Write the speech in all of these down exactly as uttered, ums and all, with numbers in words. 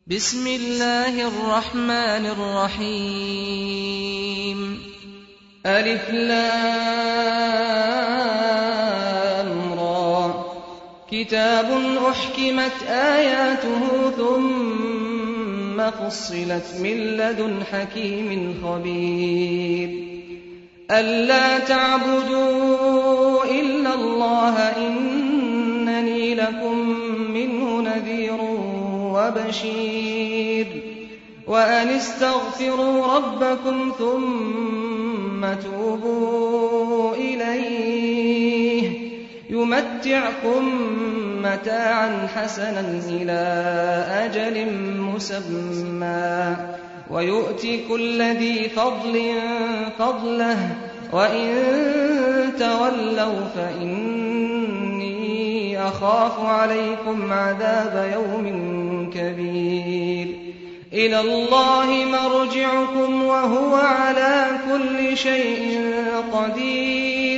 بسم الله الرحمن الرحيم ألف لام را كتاب أحكمت آياته ثم فصلت من لدن حكيم خبير ألا تعبدوا إلا الله إنني لكم منه نذير وبشير وأن استغفروا ربكم ثم توبوا إليه يمتعكم متاعا حسنا إلى أجل مسمى ويؤتي كل ذي فضل فضله وإن تولوا فإني أخاف عليكم عذاب يوم كبير إلى الله مرجعكم وهو على كل شيء قدير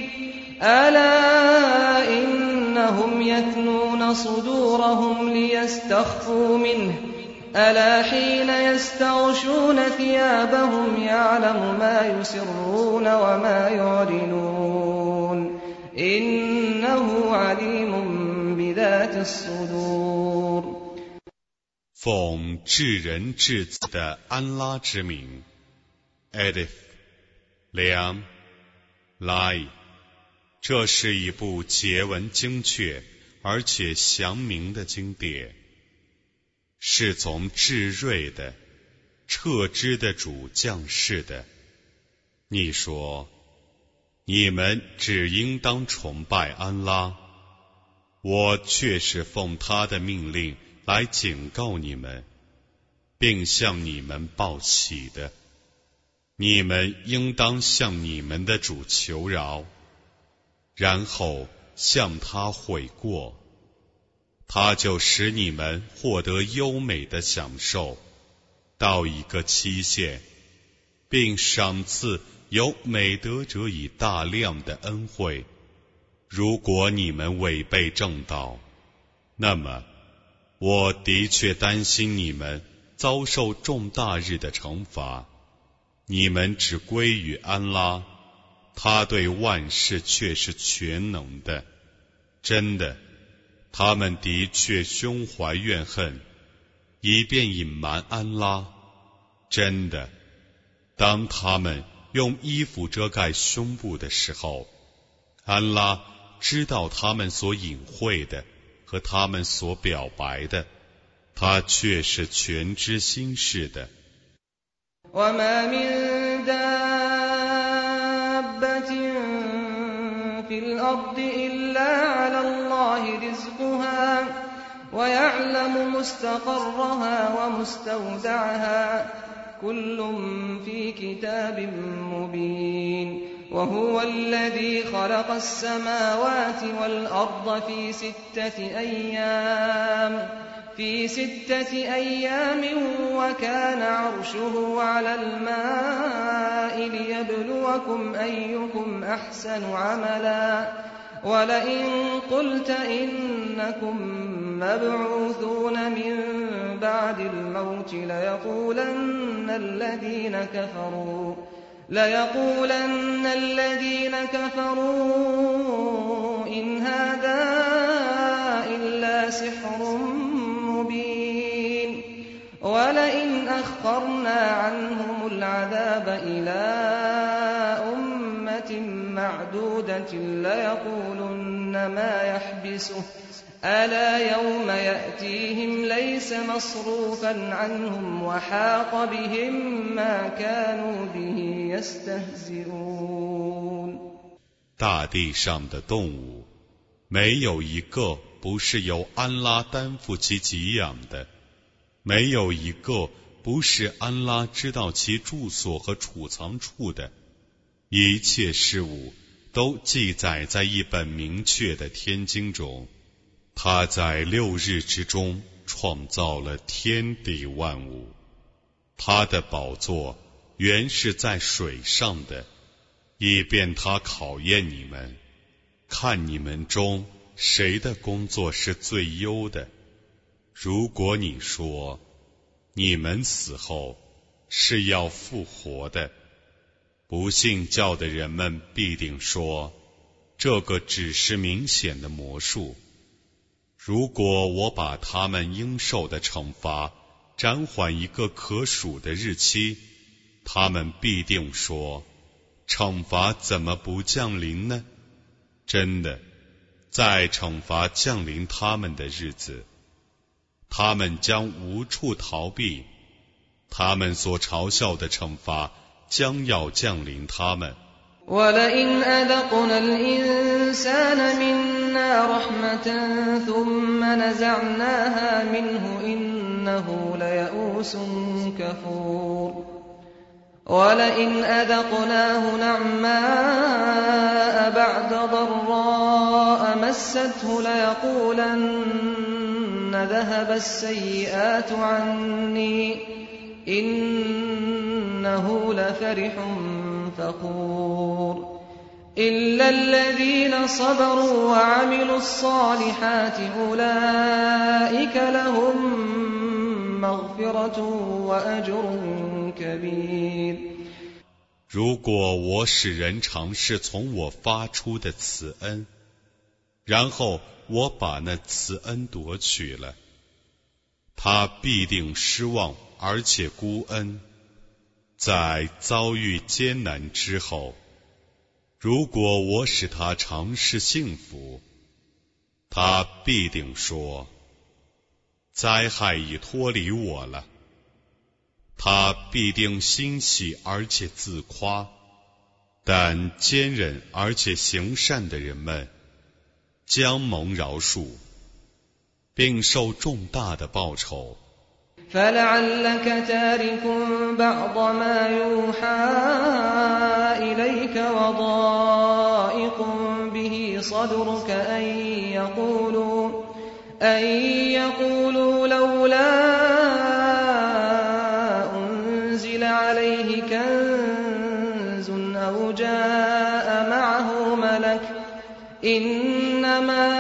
ألا إنهم يثنون صدورهم ليستخفوا منه ألا حين يستغشون ثيابهم يعلم ما يسرون وما يعلنون إنه عليم بذات الصدور 奉至仁至慈的安拉之名 Alif Lam Lai 这是一部结文精确而且详明的经典，是从至睿的彻知的主降世的。你说，你们只应当崇拜安拉，我却是奉他的命令来警告你们，并向你们报喜的。你们应当向你们的主求饶，然后向他悔过，他就使你们获得优美的享受，到一个期限，并赏赐有美德者以大量的恩惠。如果你们违背正道，那么我的确担心你们遭受重大日的惩罚。你们只归于安拉，他对万事却是全能的。真的，他们的确胸怀怨恨，以便隐瞒安拉。真的，当他们用衣服遮盖胸部的时候，安拉知道他们所隐晦的和他们所表白的，他却是全知心事的。 وما من دابة في الأرض إلا على الله رزقها ويعلم مستقرها ومستودعها كل في كتاب مبين وهو الذي خلق السماوات والأرض في ستة أيام في ستة أيام وكان عرشه على الماء ليبلوكم أيكم أحسن عملا ولئن قلت إنكم مبعوثون من بعد الموت ليقولن الذين كفروا ليقولن الذين كفروا إن هذا إلا سحر مبين ولئن أخرنا عنهم العذاب إلى أمة معدودة ليقولن ما يحبسه ألا يوم يأتيهم ليس مصروفا عنهم وحاق بهم ما كانوا به يستهزئون 大地上的动物，没有一个不是由安拉担负其给养的，没有一个不是安拉知道其住所和储藏处的，一切事物都记载在一本明确的天经中。他在六日之中创造了天地万物，他的宝座原是在水上的，以便他考验你们，看你们中谁的工作是最优的。如果你说你们死后是要复活的。不信教的人们必定说，这个只是明显的魔术。如果我把他们应受的惩罚暂缓一个可数的日期，他们必定说，惩罚怎么不降临呢？真的，在惩罚降临他们的日子，他们将无处逃避，他们所嘲笑的惩罚将要降临他们。 وَلَئِنْ أَذَقْنَا الْإِنسَانَ مِنَّا رَحْمَةً ثُمَّ نَزَعْنَاهَا مِنْهُ إِنَّهُ لَيَئُوسٌ كَفُورٌ وَلَئِنْ أَذَقْنَاهُ نَعْمَاءَ بَعْدَ ضَرَّاءَ مَسَّتْهُ لَيَقُولَنَّ ذَهَبَ السَّيِّئَاتُ عَنِّي إِنَّهُ لَفَرِحٌ فخور إلا الذين صبروا وعملوا الصالحات أولئك لهم مغفرة وأجر كبير。 如果我使人尝试从我发出的慈恩，然后我把那慈恩夺取了，他必定失望而且孤恩。在遭遇艰难之后，如果我使他尝试幸福，他必定说，灾害已脱离我了。他必定欣喜而且自夸，但坚忍而且行善的人们将蒙饶恕，并受重大的报酬。 فَلَعَلَّكَ تَارِكٌ بَعْضَ مَا يُوحَىٰ إِلَيْكَ وَضَائِقٌ بِهِ صَدْرُكَ أَن يَقُولُوا أَن يَقُولُوا لَوْلَا أُنزِلَ عَلَيْهِ كَنزٌ أَوْ جَاءَ مَعَهُ مَلَكٌ إِنَّمَا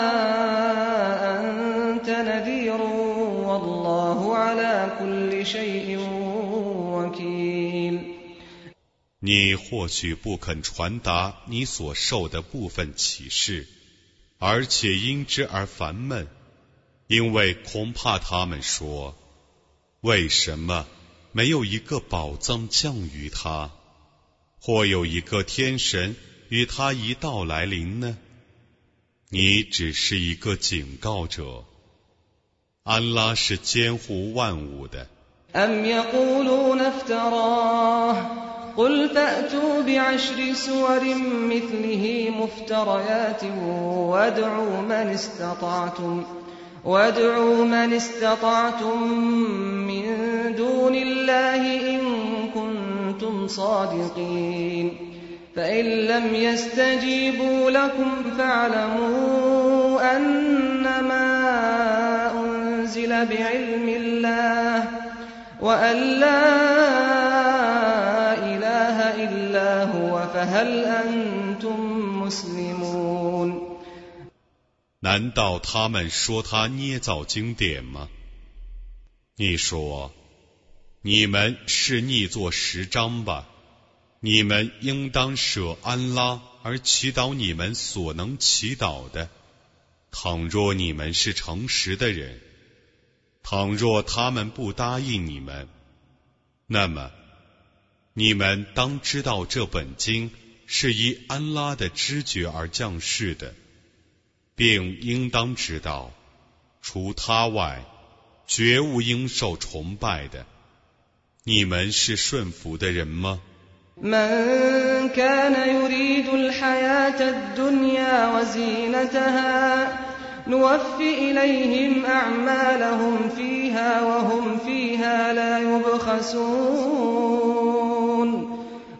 أَنتَ نَذِيرٌ وَاللَّهُ عَلَى كُلِّ شَيْءٍ وَكِيلٌ。 你或许不肯传达你所受的部分启示，而且因之而烦闷，因为恐怕他们说，为什么没有一个宝藏降于他，或有一个天神与他一道来临呢？你只是一个警告者，安拉是监护万物的。 أَمْ يَقُولُونَ افْتَرَاهُ قُلْ فَأْتُوا بِعَشْرِ سُوَرٍ مِثْلِهِ مُفْتَرَيَاتٍ وَادْعُوا مَنِ اسْتَطَعْتُمْ وَادْعُوا مَنِ اسْتَطَعْتُم مِّن دُونِ اللَّهِ إِن كُنتُمْ صَادِقِينَ فَإِن لَّمْ يَسْتَجِيبُوا لَكُمْ فَاعْلَمُوا أَنَّمَا أُنزِلَ بِعِلْمِ اللَّهِ وَأَن لَّا إِلَٰهَ إِلَّا هُوَ فَهَلْ أَنتُم مُّسْلِمُونَ。 难道他们说他捏造经典吗？你说，你们是逆作十章吧？你们应当舍安拉而祈祷你们所能祈祷的。倘若你们是诚实的人，倘若他们不答应你们，那么你们当知道这本经是依安拉的知觉而降世的，并应当知道，除他外，绝无应受崇拜的。你们是顺服的人吗 من كان يريد الحياة الدنيا وزينتها نوف إليهم أعمالهم فيها وهم فيها لا يبخسون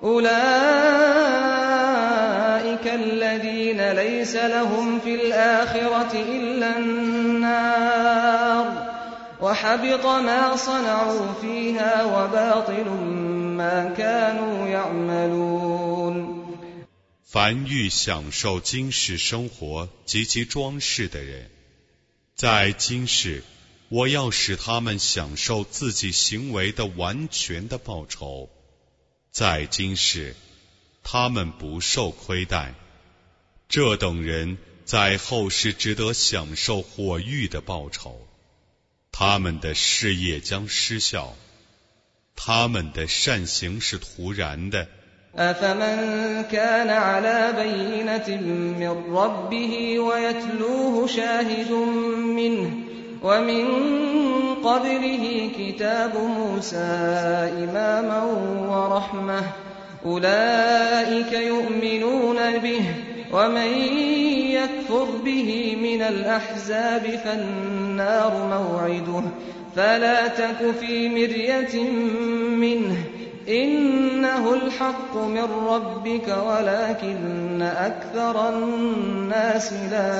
أولئك الذين ليس لهم في الآخرة إلا النار وحبط ما صنعوا فيها وباطل ما كانوا يعملون。 凡欲享受今世生活及其装饰的人，在今世我要使他们享受自己行为的完全的报酬，在今世他们不受亏待，这等人在后世值得享受火狱的报酬，他们的事业将失效，他们的善行是徒然的。 أفمن كان على بينة من ربه ويتلوه شاهد منه ومن قبله كتاب موسى إماما ورحمة أولئك يؤمنون به ومن يكفر به من الأحزاب فالنار موعده فلا تك في مرية منه إنه الحق من ربك ولكن أكثر الناس لا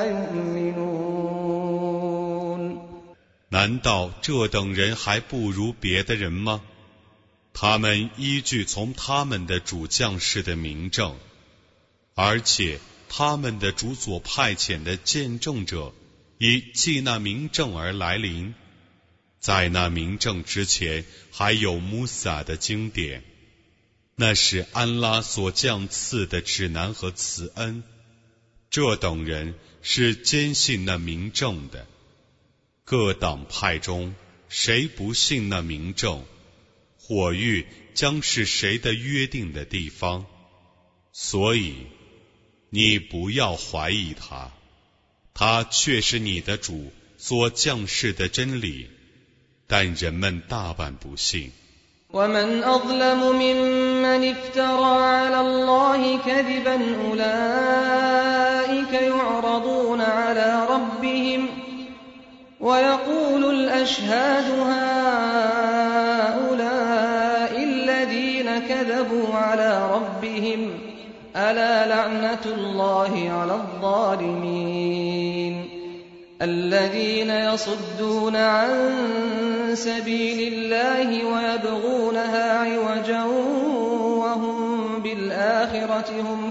يؤمنون 难道这等人还不如别的人吗？他们依据从他们的主降世的明证，而且他们的主所派遣的见证者以继那明证而来临，在那明证之前还有穆萨的经典，那是安拉所降赐的指南和慈恩，这等人是坚信那明证的。各党派中谁不信那明证，火狱将是谁的约定的地方，所以你不要怀疑他，他却是你的主所降世的真理，但人们大半不信。 ومن أظلم ممن افترى على الله كذبا أولئك يعرضون على ربهم ويقول الأشهاد هؤلاء الذين كذبوا على ربهم ألا لعنة الله على الظالمين الذين يصدون عن سبيل الله ويبغونها عوجا وهم بالآخرة هم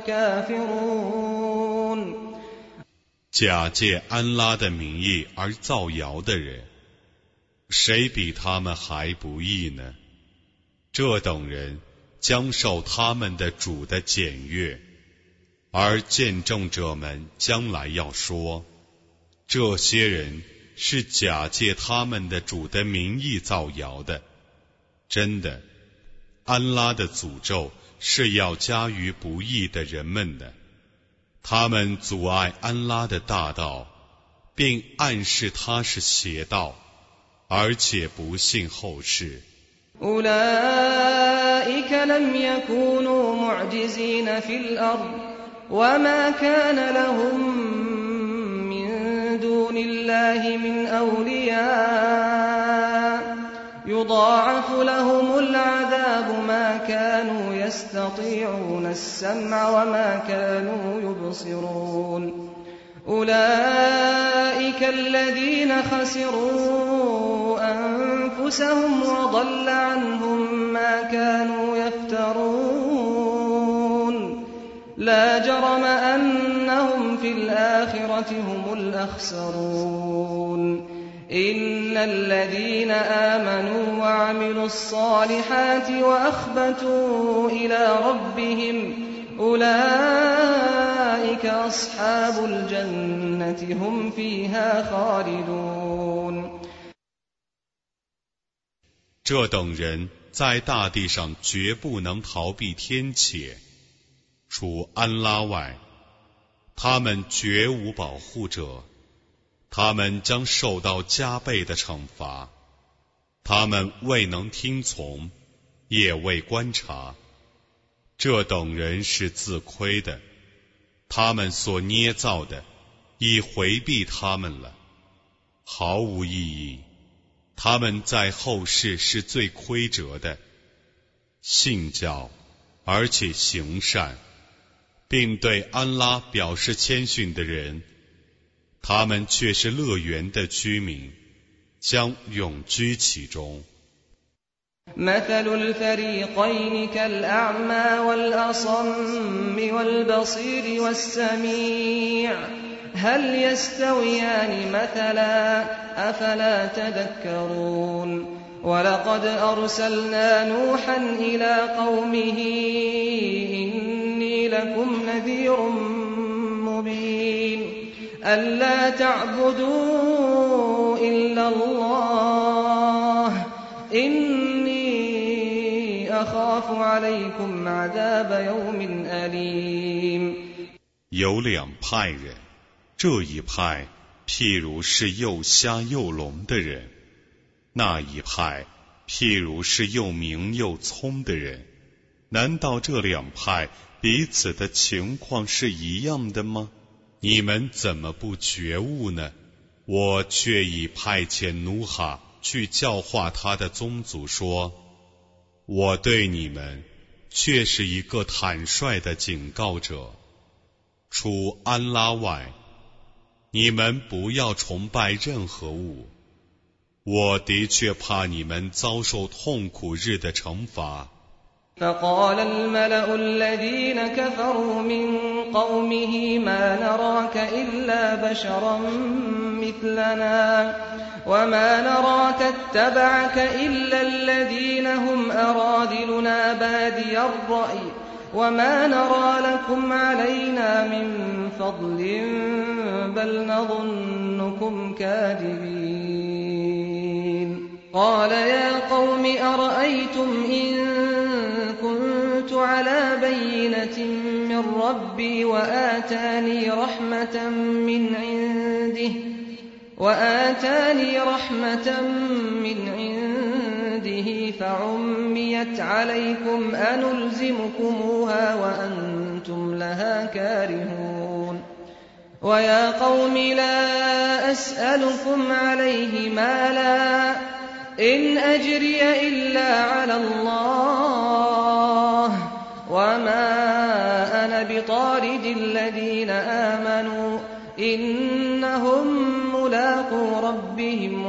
كافرون 假借安拉的名义而造谣的人，谁比他们还不义呢？这等人将受他们的主的检阅，而见证者们将来要说，这些人是假借他们的主的名义造谣的。真的，安拉的诅咒是要加于不义的人们的。他们阻碍安拉的大道，并暗示他是邪道，而且不信后世。 أولئك لم يكونوا معجزين في الأرض وما كان لهم من دون الله من أولياء يضاعف لهم العذاب ما كانوا يستطيعون السمع وما كانوا يبصرون أولئك الذين خسروا أنفسهم وضل عنهم ما كانوا يفترون لا جرم أنهم في الآخرة هم الأخسرون إن الذين آمنوا وعملوا الصالحات وأخبتوا إلى ربهم أولئك أصحاب الجنة هم فيها خالدون 这等人在大地上绝不能逃避天谴，除安拉外，他们绝无保护者，他们将受到加倍的惩罚。他们未能听从，也未观察，这等人是自亏的，他们所捏造的已回避他们了，毫无意义。他们在后世是最亏折的。信教而且行善，并对安拉表示谦逊的人，他们却是乐园的居民，将永居其中。 مثل الفريقين كالأعمى والأصم والبصير والسميع هل يستويان مثلا أفلا تذكرون ولقد أرسلنا نوحا إلى قومه إني لكم نذير مبين ألا تعبدوا إلا الله إني أخاف عليكم عذاب يوم أليم。 有两派人，这一派譬如是又瞎又聋的人，那一派譬如是又明又聪的人。难道这两派彼此的情况是一样的吗？你们怎么不觉悟呢？我却已派遣努哈去教化他的宗族说，我对你们却是一个坦率的警告者，除安拉外，你们不要崇拜任何物，我的确怕你们遭受痛苦日的惩罚。 فقال الملأ الذين كفروا من قومه ما نراك إلا بشرا مثلنا وما نراك اتبعك إلا الذين هم أراذلنا بادي الرأي وما نرى لكم علينا من فضل بل نظنكم كاذبين قال يا قوم أرأيتم إن كنت على بينة من ربي وآتاني رحمة من عنده وآتاني رحمة من عنده فعميت عليكم أنلزمكموها وأنتم لها كارهون ويا قوم لا أسألكم عليه مالا إن أجري إلا على الله وما أنا بطارد الذين آمنوا إنهم ملاقو ربهم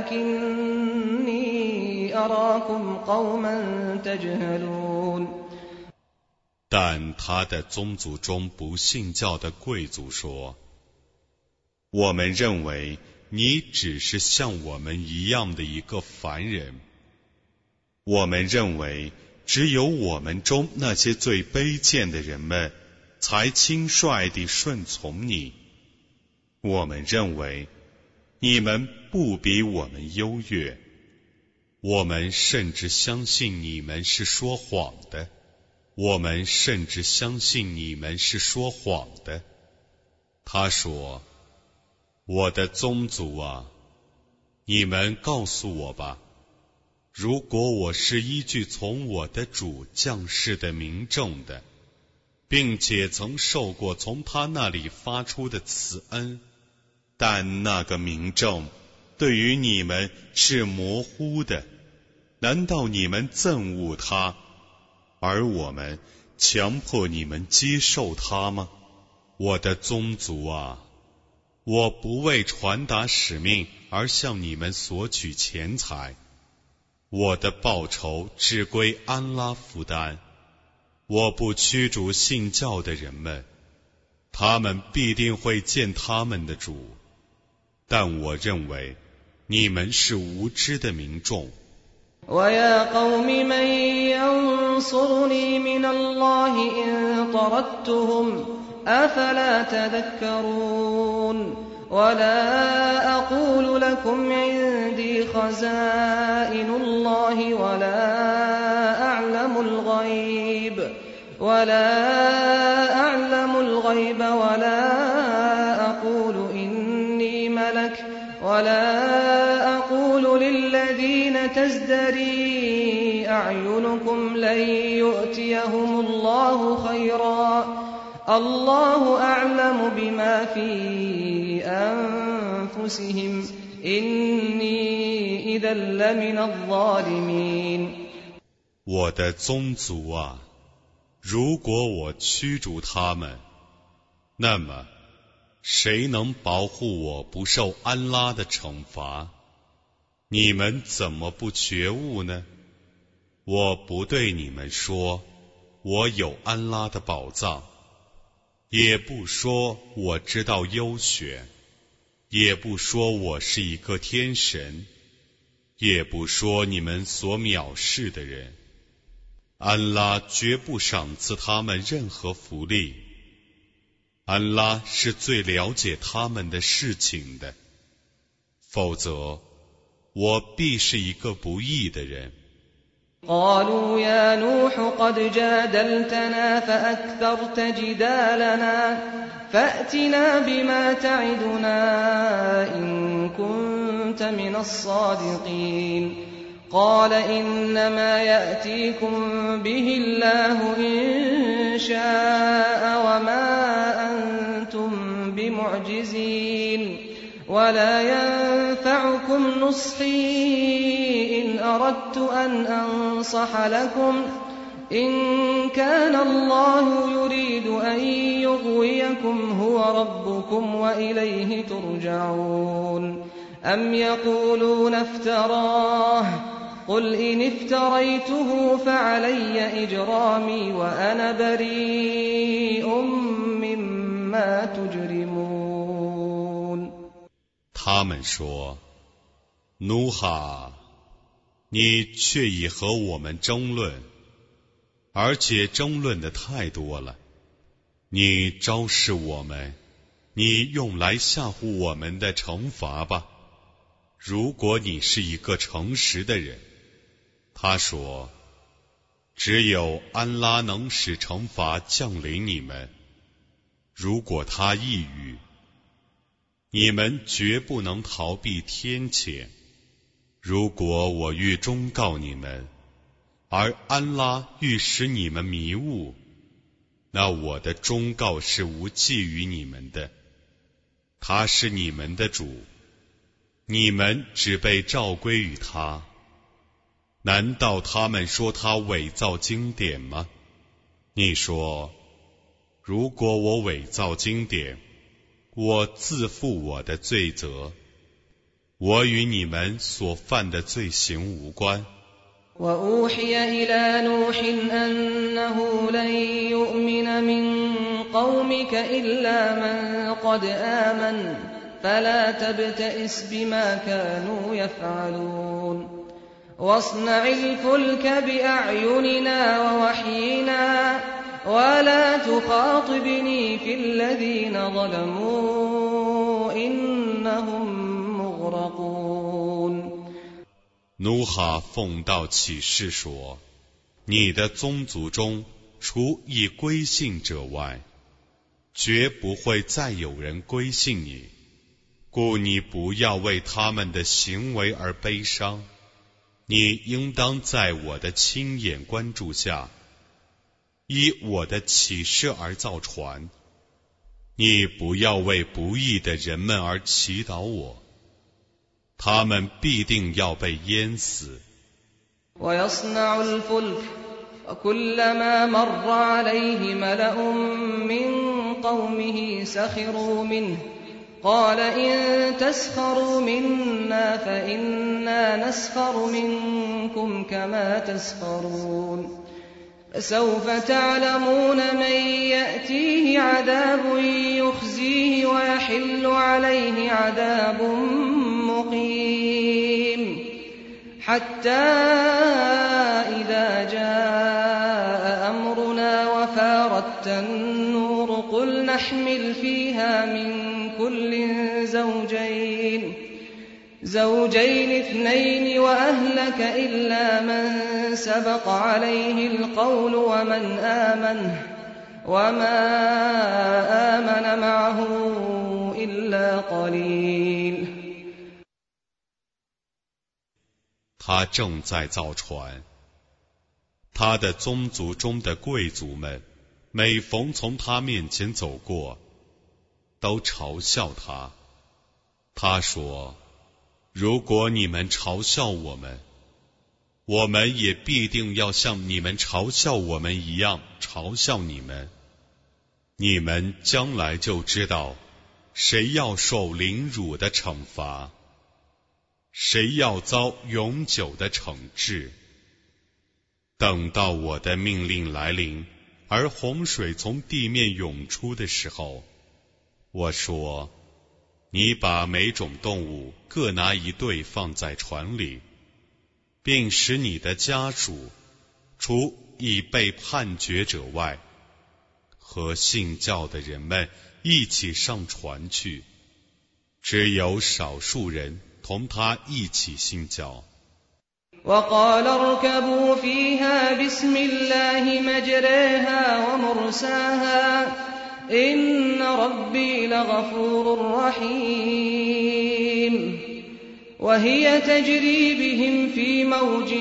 ولكني أراكم قوما تجهلون。 但他的宗族中不信教的贵族说，我们认为你只是像我们一样的一个凡人，我们认为只有我们中那些最卑贱的人们才轻率地顺从你，我们认为你们不比我们优越，我们甚至相信你们是说谎的，我们甚至相信你们是说谎的。他说，我的宗族啊，你们告诉我吧，如果我是依据从我的主降世的明证的，并且曾受过从他那里发出的慈恩，但那个明证对于你们是模糊的，难道你们憎恶他，而我们强迫你们接受他吗？我的宗族啊，我不为传达使命而向你们索取钱财，我的报酬只归安拉负担，我不驱逐信教的人们，他们必定会见他们的主，但我认为你们是无知的民众。 وَيَا قَوْمِ مَنْ يَنْصُرُنِي مِنَ اللَّهِ إِنْ طَرَدتُّهُمْ أَفَلَا تَذَكَّرُونَ ولا أقول لكم عندي خزائن الله ولا أعلم الغيب ولا أعلم الغيب ولا أقول إني ملك ولا أقول للذين تزدري أعينكم لن يؤتيهم الله خيرا الله أعلم بما في أنفسهم إني إذا لمن الظالمين。 我的宗族啊，如果我驱逐他们，那么谁能保护我不受安拉的惩罚？你们怎么不觉悟呢？我不对你们说，我有安拉的宝藏。 也不说我知道优选，也不说我是一个天神，也不说你们所藐视的人。安拉绝不赏赐他们任何福利，安拉是最了解他们的事情的，否则我必是一个不义的人。 قالوا يا نوح قد جادلتنا فأكثرت جدالنا فأتنا بما تعدنا إن كنت من الصادقين قال إنما يأتيكم به الله إن شاء وما أنتم بمعجزين ولا ينفعكم نصحي إن أردت أن أنصح لكم إن كان الله يريد أن يغويكم هو ربكم وإليه ترجعون أم يقولون افتراه قل إن افتريته فعلي إجرامي وأنا بريء مما تجرمون 他们说，努哈，你却已和我们争论，而且争论的太多了。你昭示我们，你用来吓唬我们的惩罚吧。如果你是一个诚实的人。他说，只有安拉能使惩罚降临你们，如果他抑郁，你们绝不能逃避天谴。如果我欲忠告你们，而安拉欲使你们迷雾，那我的忠告是无济于你们的。他是你们的主，你们只被召归于他。难道他们说他伪造经典吗？你说，如果我伪造经典，我自负我的罪责，我与你们所犯的罪行无关。 وأوحي إلى نوح أنه لن يؤمن من قومك إلا من قد آمن فلا تبتئس بما كانوا يفعلون واصنع الفلك بأعيننا ووحينا ولا تخاطبني في الذين ظلموا إنهم مغرقون 努哈奉道起誓说，你的宗族中除已归信者外，绝不会再有人归信你，故你不要为他们的行为而悲伤，你应当在我的亲眼关注下，依我的启示而造船，你不要为不义的人们而祈祷我，他们必定要被淹死。 ويصنع الفلك وكلما مر عليه ملأ من قومه سخروا منه قال إن تسخروا منا فإنا نسخر منكم كما تسخرون فسوف تعلمون من يأتيه عذاب يخزيه ويحل عليه عذاب مقيم حتى إذا جاء أمرنا وفارت النور قل نحمل فيها من كل زوجين زوجين اثنين وأهلك إلا من سبق عليه القول ومن آمن وما آمن معه إلا قليل 他正在造船，他的宗族中的贵族们每逢从他面前走过，都嘲笑他。他说，如果你们嘲笑我们，我们也必定要像你们嘲笑我们一样嘲笑你们。你们将来就知道谁要受凌辱的惩罚，谁要遭永久的惩治。等到我的命令来临， 而洪水从地面涌出的时候，我说，你把每种动物各拿一对放在船里，并使你的家属除已被判决者外，和信教的人们一起上船去，只有少数人同他一起信教。 وقال اركبوا فيها بسم الله مجريها ومرساها إن ربي لغفور رحيم وهي تجري بهم في موج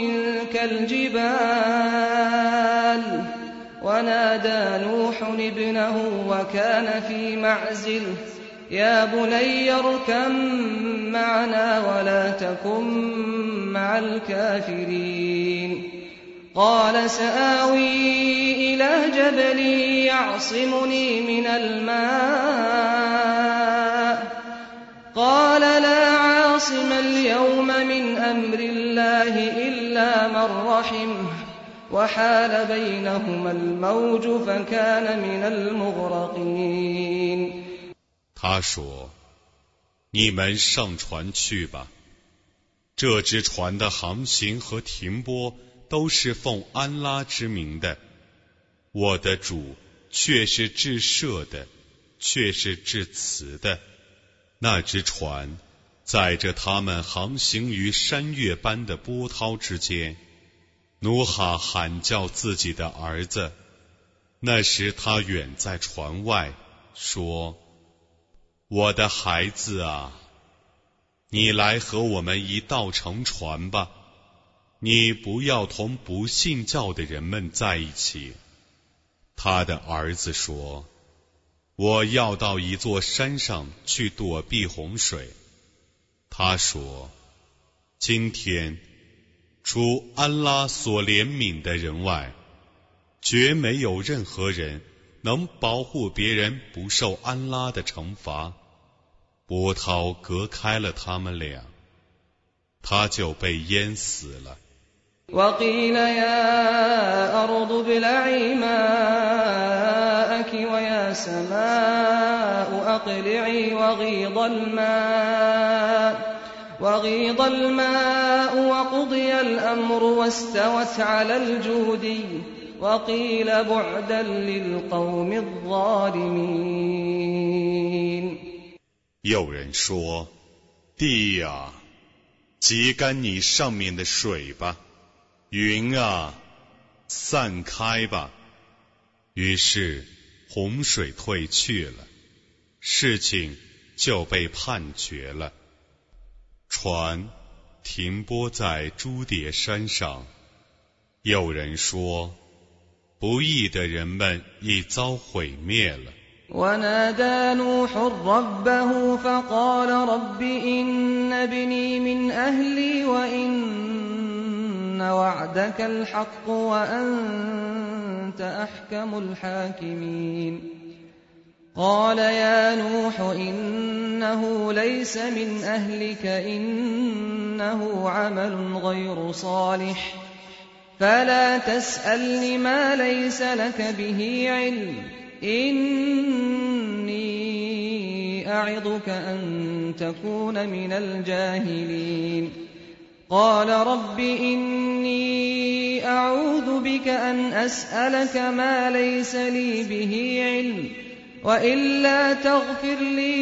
كالجبال ونادى نوح ابنه وكان في معزل يا بني اركب معنا ولا تكن مع الكافرين قال سآوي إلى جبل يعصمني من الماء قال لا عاصم اليوم من أمر الله إلا من رحمه وحال بينهما الموج فكان من المغرقين 他说，你们上船去吧，这只船的航行和停泊都是奉安拉之名的，我的主却是至赦的，却是至慈的。那只船载着他们航行于山岳般的波涛之间，努哈喊叫自己的儿子，那时他远在船外，说，我的孩子啊，你来和我们一道乘船吧，你不要同不信教的人们在一起。他的儿子说，我要到一座山上去躲避洪水。他说，今天除安拉所怜悯的人外，绝没有任何人能保护别人不受安拉的惩罚。波涛隔开了他们俩，他就被淹死了。 وقيل يا أرض ابلعي ماءك ويا سماء أقلعي وغيض الماء وغيض الماء وقضي الأمر واستوت على الجودي وقيل بعدا للقوم الظالمين。 有人说，地呀，挤干你上面的水吧，云啊，散开吧。于是洪水退去了，事情就被判决了。船停泊在朱迭山上。有人说，不义的人们已遭毁灭了。 ونادى نوح ربه فقال رب إن ابني من أهلي وإن وعدك الحق وأنت أحكم الحاكمين قال يا نوح إنه ليس من أهلك إنه عمل غير صالح فلا تسألني ما ليس لك به علم إني أعظك أن تكون من الجاهلين قال رب إني أعوذ بك أن أسألك ما ليس لي به علم وإلا تغفر لي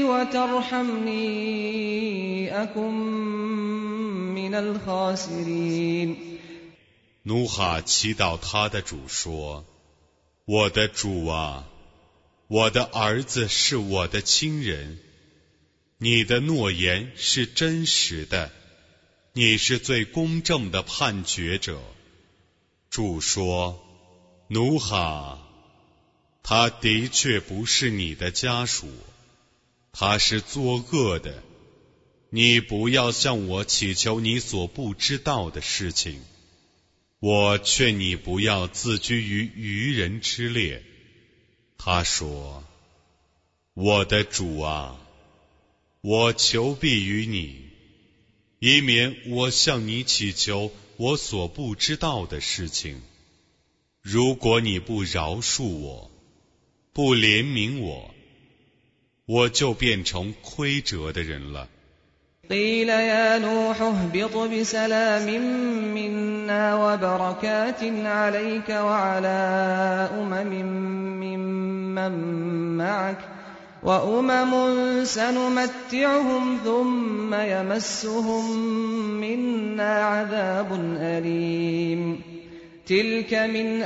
وترحمني أكن من الخاسرين。 努哈祈祷他的主说，我的主啊，我的儿子是我的亲人，你的诺言是真实的，你是最公正的判决者。主说，努哈，他的确不是你的家属，他是作恶的，你不要向我祈求你所不知道的事情。我劝你不要自居于愚人之列。他说，我的主啊，我求庇于你，以免我向你祈求我所不知道的事情。 如果你不饶恕我，不怜悯我，我就变成亏折的人了。 قيل يا نوح اهبط بسلام منا وبركات عليك وعلى أمم ممن معك وأمم سنمتعهم ثم يمسهم منا عذاب أليم تلك من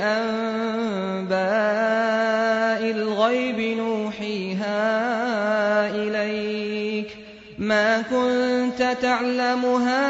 أنباء الغيب نوحيها إليك ما كنت تعلمها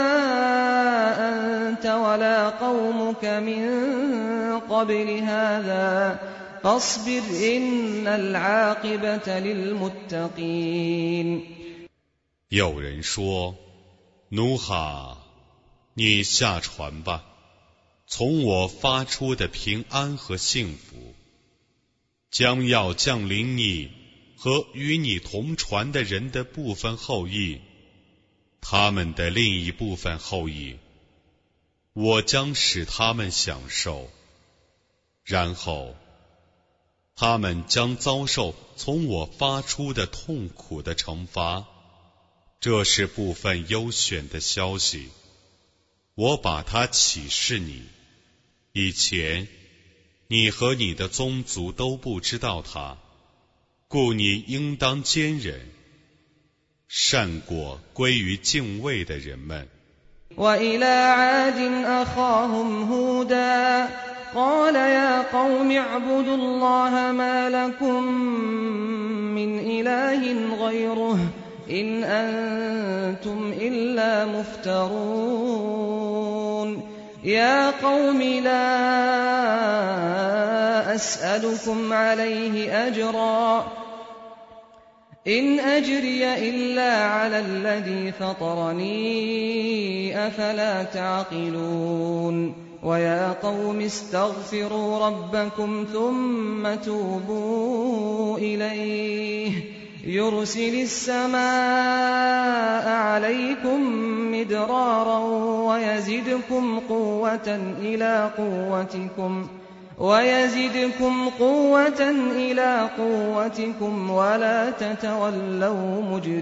أنت ولا قومك من قبل هذا فاصبر إن العاقبة للمتقين。 有人说，努哈，你下船吧，从我发出的平安和幸福将要降临你和与你同船的人的部分后裔，他们的另一部分后裔，我将使他们享受，然后他们将遭受从我发出的痛苦的惩罚。这是部分优选的消息，我把它启示你，以前你和你的宗族都不知道它，故你应当坚忍，善果归于敬畏的人们。 وإلى عاد أخاهم هودا قال يا قوم اعبدوا الله ما لكم من إله غيره إن أنتم إلا مفترون يا قوم لا أسألكم عليه أجرا إن أجري إلا على الذي فطرني أفلا تعقلون ويا قوم استغفروا ربكم ثم توبوا إليه يرسل السماء عليكم مدرارا ويزدكم قوة إلى قوتكم ويزدكم قوة إلى قوتكم ولا تتولوا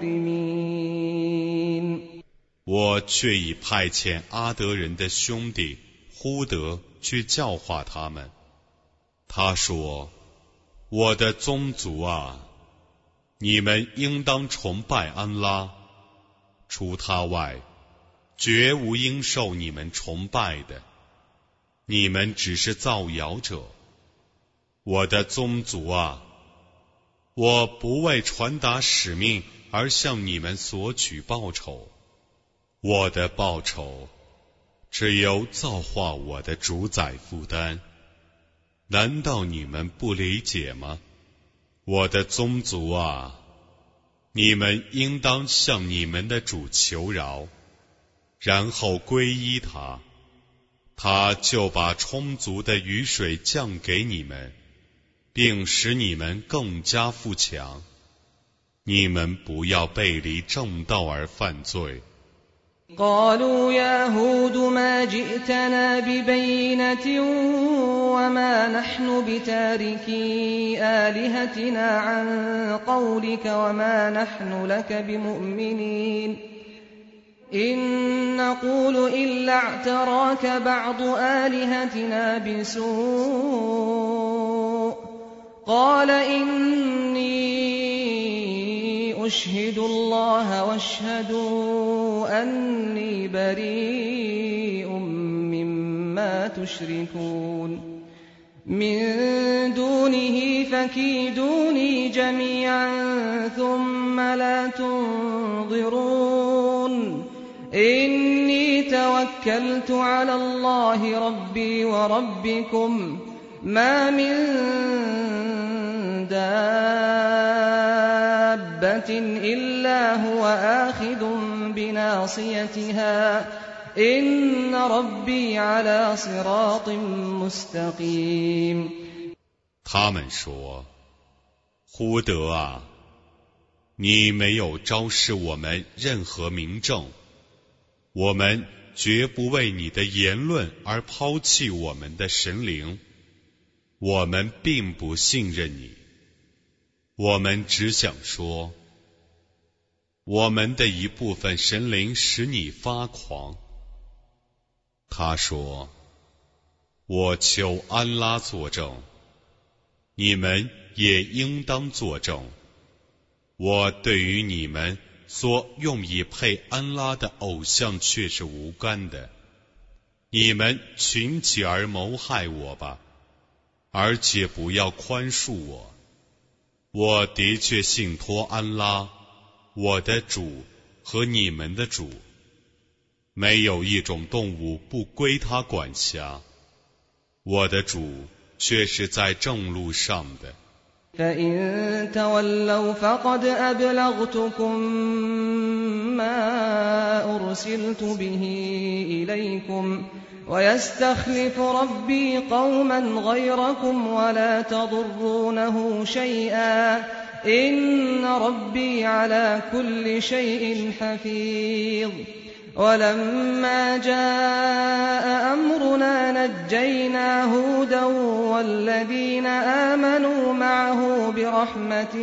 مجرمين。 我却已派遣阿德人的兄弟呼德去教化他们。他说：“我的宗族啊，你们应当崇拜安拉，除他外，绝无应受你们崇拜的。你们只是造谣者。我的宗族啊，我不为传达使命而向你们索取报酬，我的报酬只由造化我的主宰负担。难道你们不理解吗？我的宗族啊，你们应当向你们的主求饶，然后皈依他，他就把充足的雨水降给你们，并使你们更加富强。你们不要背离正道而犯罪。 قالوا يا هود ما جئتنا ببينة وما نحن بتاركي آلهتنا عن قولك وما نحن لك بمؤمنين إن نقول إلا اعتراك بعض آلهتنا بسوء قال إني أشهد الله واشهدوا أني بريء مما تشركون من دونه فكيدوني جميعا ثم لا تنظرون إني توكلت على الله ربي وربكم ما من دابة إلا هو آخذ بناصيتها إن ربي على صراط مستقيم。 他们说：“呼德啊，你没有昭示我们任何明证，我们绝不为你的言论而抛弃我们的神灵。 我们并不信任你，我们只想说，我们的一部分神灵使你发狂。他说，我求安拉作证，你们也应当作证，我对于你们所用以配安拉的偶像却是无干的。你们群起而谋害我吧，而且不要宽恕我。我的确信托安拉，我的主和你们的主，没有一种动物不归他管辖，我的主却是在正路上的。 فإن تولوا فقد أبلغتكم ما أرسلت به إليكم ويستخلف ربي قوما غيركم ولا تضرونه شيئا إن ربي على كل شيء حفيظ ولما جاء أمرنا نجينا هودا والذين آمنوا معه برحمة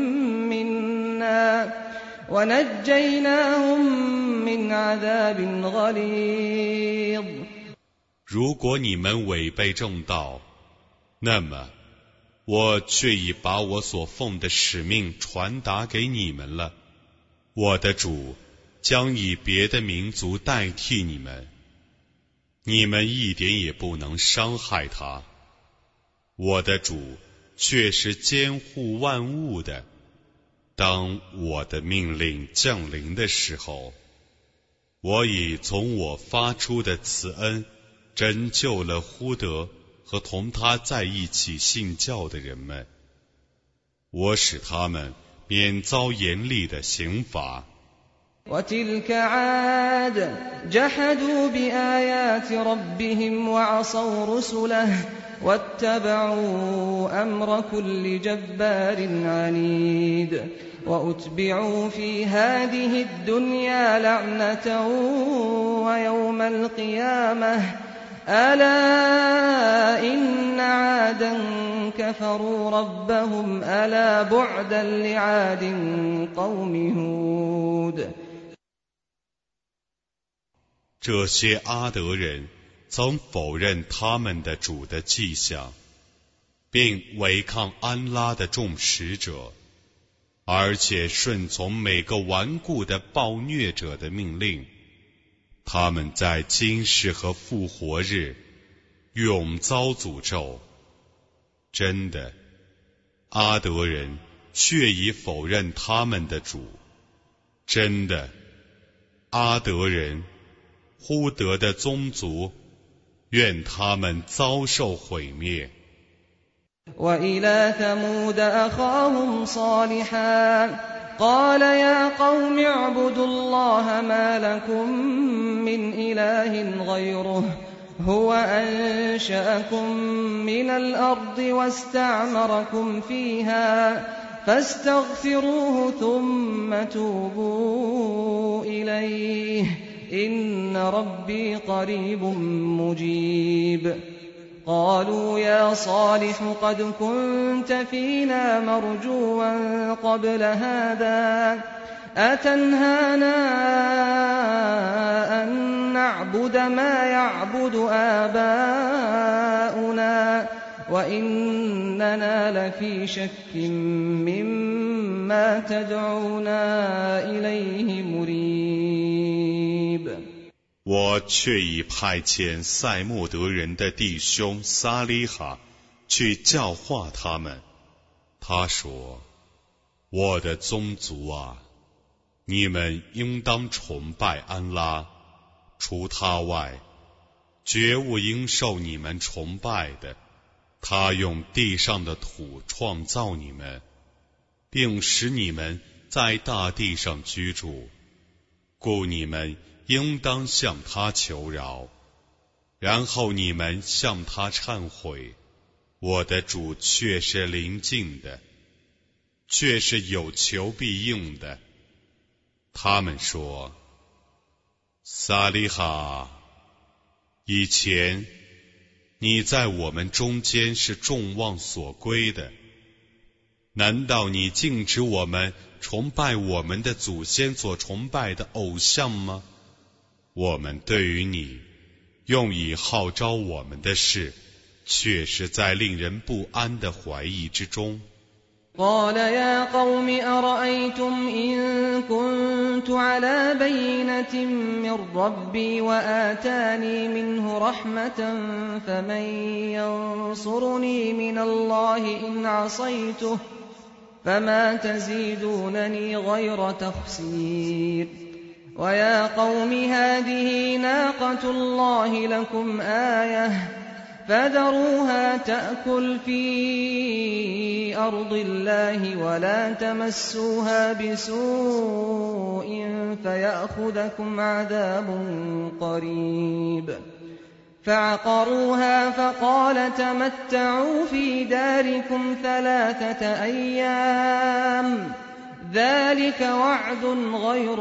منا ونجيناهم من عذاب غليظ。 如果你们违背正道，那么我却已把我所奉的使命传达给你们了。我的主将以别的民族代替你们，你们一点也不能伤害他。我的主却是监护万物的。当我的命令降临的时候，我已从我发出的慈恩拯救了呼德和同他在一起信教的人们，我使他们免遭严厉的刑罚。 وتلك عاد جحدوا بآيات ربهم وعصوا رسله واتبعوا أمر كل جبار عنيد وأتبعوا في هذه الدنيا لعنة ويوم القيامة ألا إن عادا كفروا ربهم ألا بعدا لعاد قوم هود。 这些阿德人曾否认他们的主的迹象，并违抗安拉的众使者，而且顺从每个顽固的暴虐者的命令。他们在今世和复活日永遭诅咒。真的，阿德人确已否认他们的主。真的，阿德人呼德的宗族，愿他们遭受毁灭。 وإلى ثمود أخاهم صالحا قال يا قوم اعبدوا الله ما لكم من إله غيره هو أنشأكم من الأرض واستعمركم فيها فاستغفروه ثم توبوا إليه إن ربي قريب مجيب。قالوا يا صالح قد كنت فينا مرجوا قبل هذا أتنهانا أن نعبد ما يعبد آباؤنا وإننا لفي شك مما تدعونا إليه مريب。 我却已派遣塞莫德人的弟兄撒利哈去教化他们。他说，我的宗族啊，你们应当崇拜安拉，除他外，绝无应受你们崇拜的。他用地上的土创造你们，并使你们在大地上居住，故你们应当向他求饶，然后你们向他忏悔。我的主却是临近的，却是有求必应的。他们说，萨利哈，以前你在我们中间是众望所归的。难道你禁止我们崇拜我们的祖先所崇拜的偶像吗？我们对于你用以号召我们的事，却是在令人不安的怀疑之中。 قال يا قوم أرأيتم إن كنت على بينة من ربي وآتاني منه رحمة فمن ينصرني من الله إن عصيته فما تزيدونني غير تخسير ويا قوم هذه ناقة الله لكم آية فذروها تأكل في أرض الله ولا تمسوها بسوء فيأخذكم عذاب قريب فعقروها فقال تمتعوا في داركم ثلاثة أيام ذلك وعد غير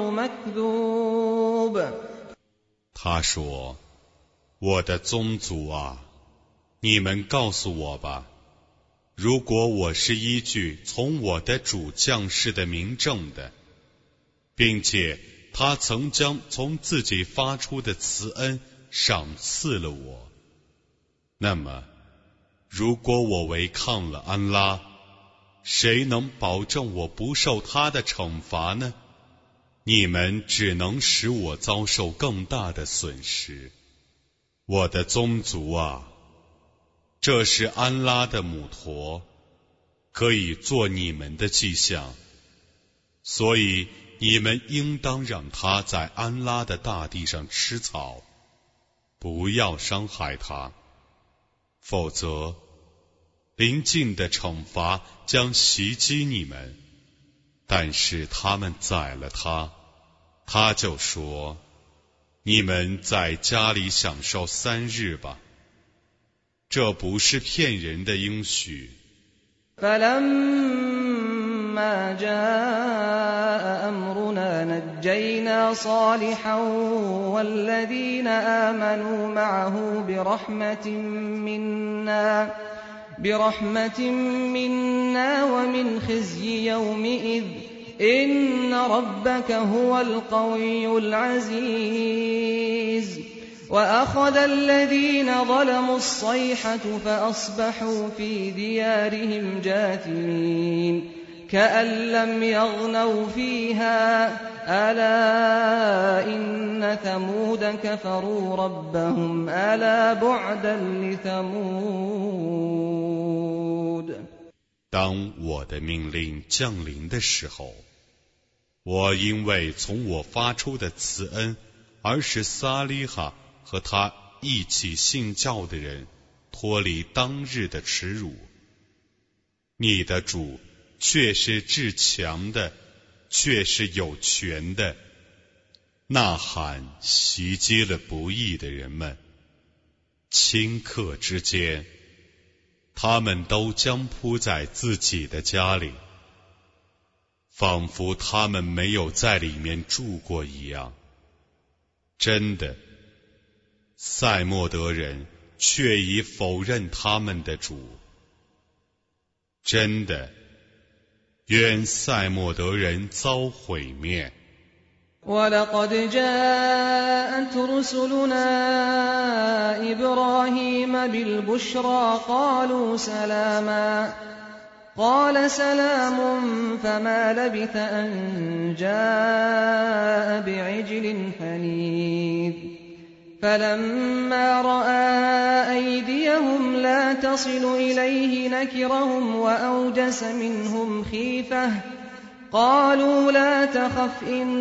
مكذوب。 他说：“我的宗族啊，你们告诉我吧，如果我是依据从我的主降世的明证的，并且他曾将从自己发出的慈恩赏赐了我，那么如果我违抗了安拉，谁能保证我不受他的惩罚呢？你们只能使我遭受更大的损失。我的宗族啊，这是安拉的母驼，可以做你们的迹象，所以你们应当让它在安拉的大地上吃草，不要伤害它，否则临近的惩罚将袭击你们。但是他们宰了他，他就说：你们在家里享受三日吧，这不是骗人的应许。 فلما جاء أمرنا نجينا صالحا والذين آمنوا معه برحمة منا برحمة منا ومن خزي يومئذ إن ربك هو القوي العزيز وأخذ الذين ظلموا الصيحة فأصبحوا في ديارهم جاثمين كأن لم يغنوا فيها ألا إن ثمود كفروا ربهم ألا بعدا لثمود。 当我的命令降临的时候，我因为从我发出的慈恩而使撒利哈和他一起信教的人脱离当日的耻辱。你的主却是至强的，却是有权的。呐喊袭击了不义的人们，顷刻之间，他们都将扑在自己的家里，仿佛他们没有在里面住过一样。真的，塞莫德人却已否认他们的主。真的，愿塞莫德人遭毁灭。 ولقد جاءت رسلنا إبراهيم بالبشرى قالوا سلاما قال سلام فما لبث أن جاء بعجل حنيذ فلما رأى أيديهم لا تصل إليه نكرهم وأوجس منهم خيفة قالوا لا تخف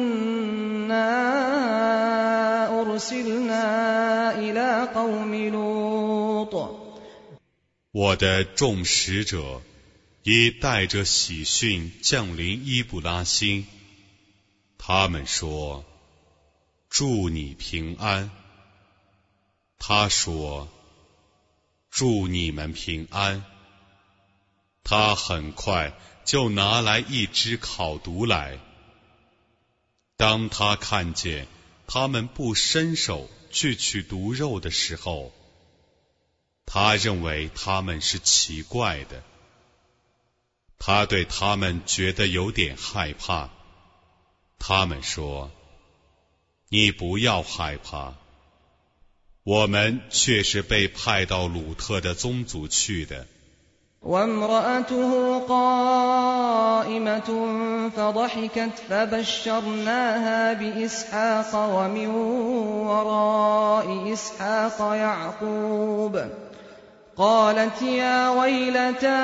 إنا أرسلنا إلى قوم لوط。 我的众使者已带着喜讯降临伊布拉欣，他们说：祝你平安。他说：祝你们平安。他很快就拿来一只烤犊来。当他看见他们不伸手去取犊肉的时候， 他认为他们是奇怪的，他对他们觉得有点害怕。他们说：你不要害怕，我们却是被派到鲁特的宗族去的。 وامرأته قائمة فضحكت فبشرناها بإسحاق ومن وراء إسحاق يعقوب قالت يا ويلتى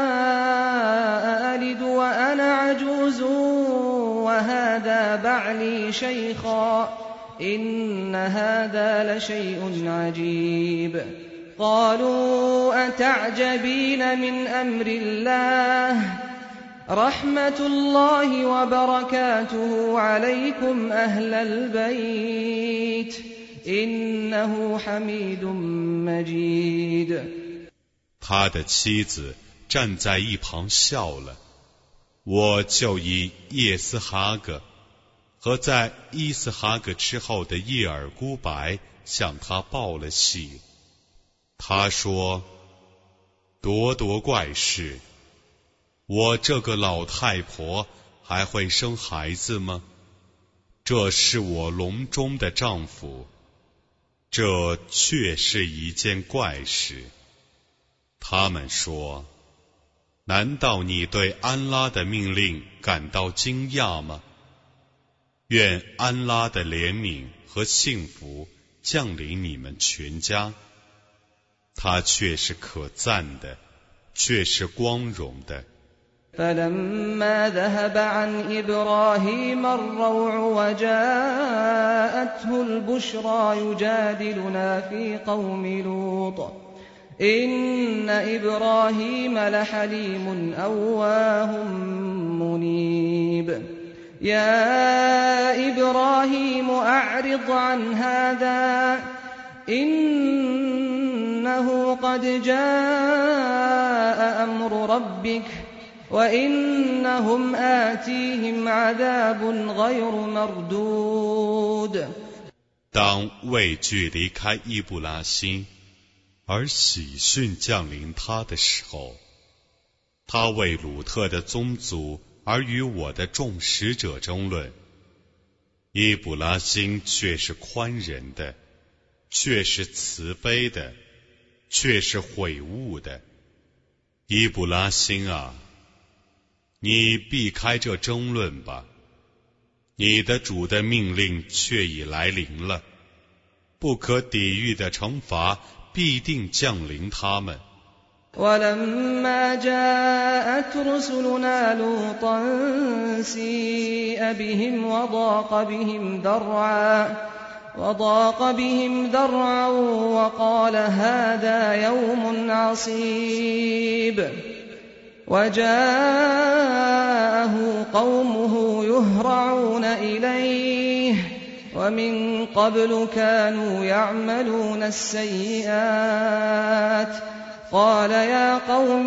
أألد وأنا عجوز وهذا بعلي شيخا إن هذا لشيء عجيب قالوا أتعجبين من أمر الله رحمة الله وبركاته عليكم أهل البيت إنه حميد مجيد。 他的妻子站在一旁笑了，我就以叶斯哈格和在伊斯哈格之后的叶尔孤白向他报了喜。他说：多多怪事，我这个老太婆还会生孩子吗？这是我笼中的丈夫，这确是一件怪事。他们说：难道你对安拉的命令感到惊讶吗？愿安拉的怜悯和幸福降临你们全家，他却是可赞的，却是光荣的。 فلما ذهب عن إبراهيم الروع وجاءته البشرى يجادلنا في قوم لوط إن إبراهيم لحليم أواه منيب يا إبراهيم أعرض عن هذا إنه قد جاء أمر ربك وإنهم آتيهم عذاب غير مردود。 当畏惧离开伊布拉欣，而喜讯降临他的时候，他为鲁特的宗族而与我的众使者争论。伊布拉欣却是宽仁的，却是慈悲的，却是悔悟的。伊布拉欣啊，你避开这争论吧，你的主的命令却已来临了，不可抵御的惩罚必定降临他们。 ولما جاءت رسلنا لوطا سيء بهم وضاق بهم ذرعا وضاق بهم ذرعا وقال هذا يوم عصيب وجاءه قومه يهرعون إليه ومن قبل كانوا يعملون السيئات قال يا قوم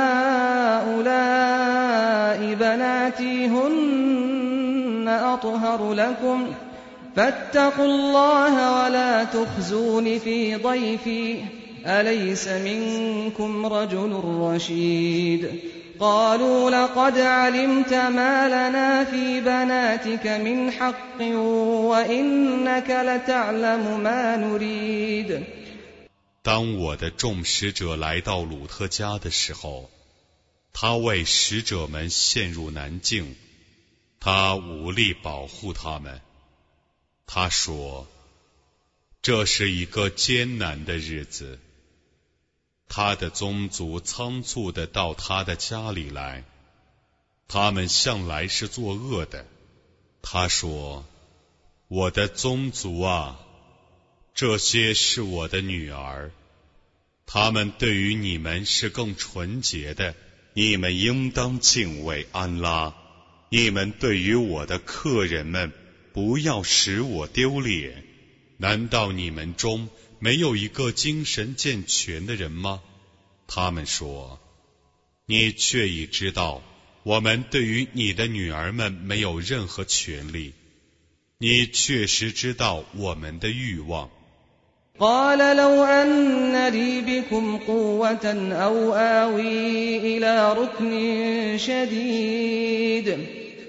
هؤلاء بناتي هن أطهر لكم فاتقوا الله ولا تخزون في ضيفي أليس منكم رجل رشيد قالوا لقد علمت ما لنا في بناتك من حق وإنك لتعلم ما نريد。 当我的众使者来到鲁特家的时候，他为使者们陷入难境，他无力保护他们。他说：这是一个艰难的日子。他的宗族仓促地到他的家里来，他们向来是作恶的。他说：我的宗族啊，这些是我的女儿，他们对于你们是更纯洁的，你们应当敬畏安拉。你们对于我的客人们不要使我丢脸。难道你们中没有一个精神健全的人吗？他们说：你却已知道，我们对于你的女儿们没有任何权利。你确实知道我们的欲望。 قال لو أن لي بكم قوة أو آوي إلى ركن شديد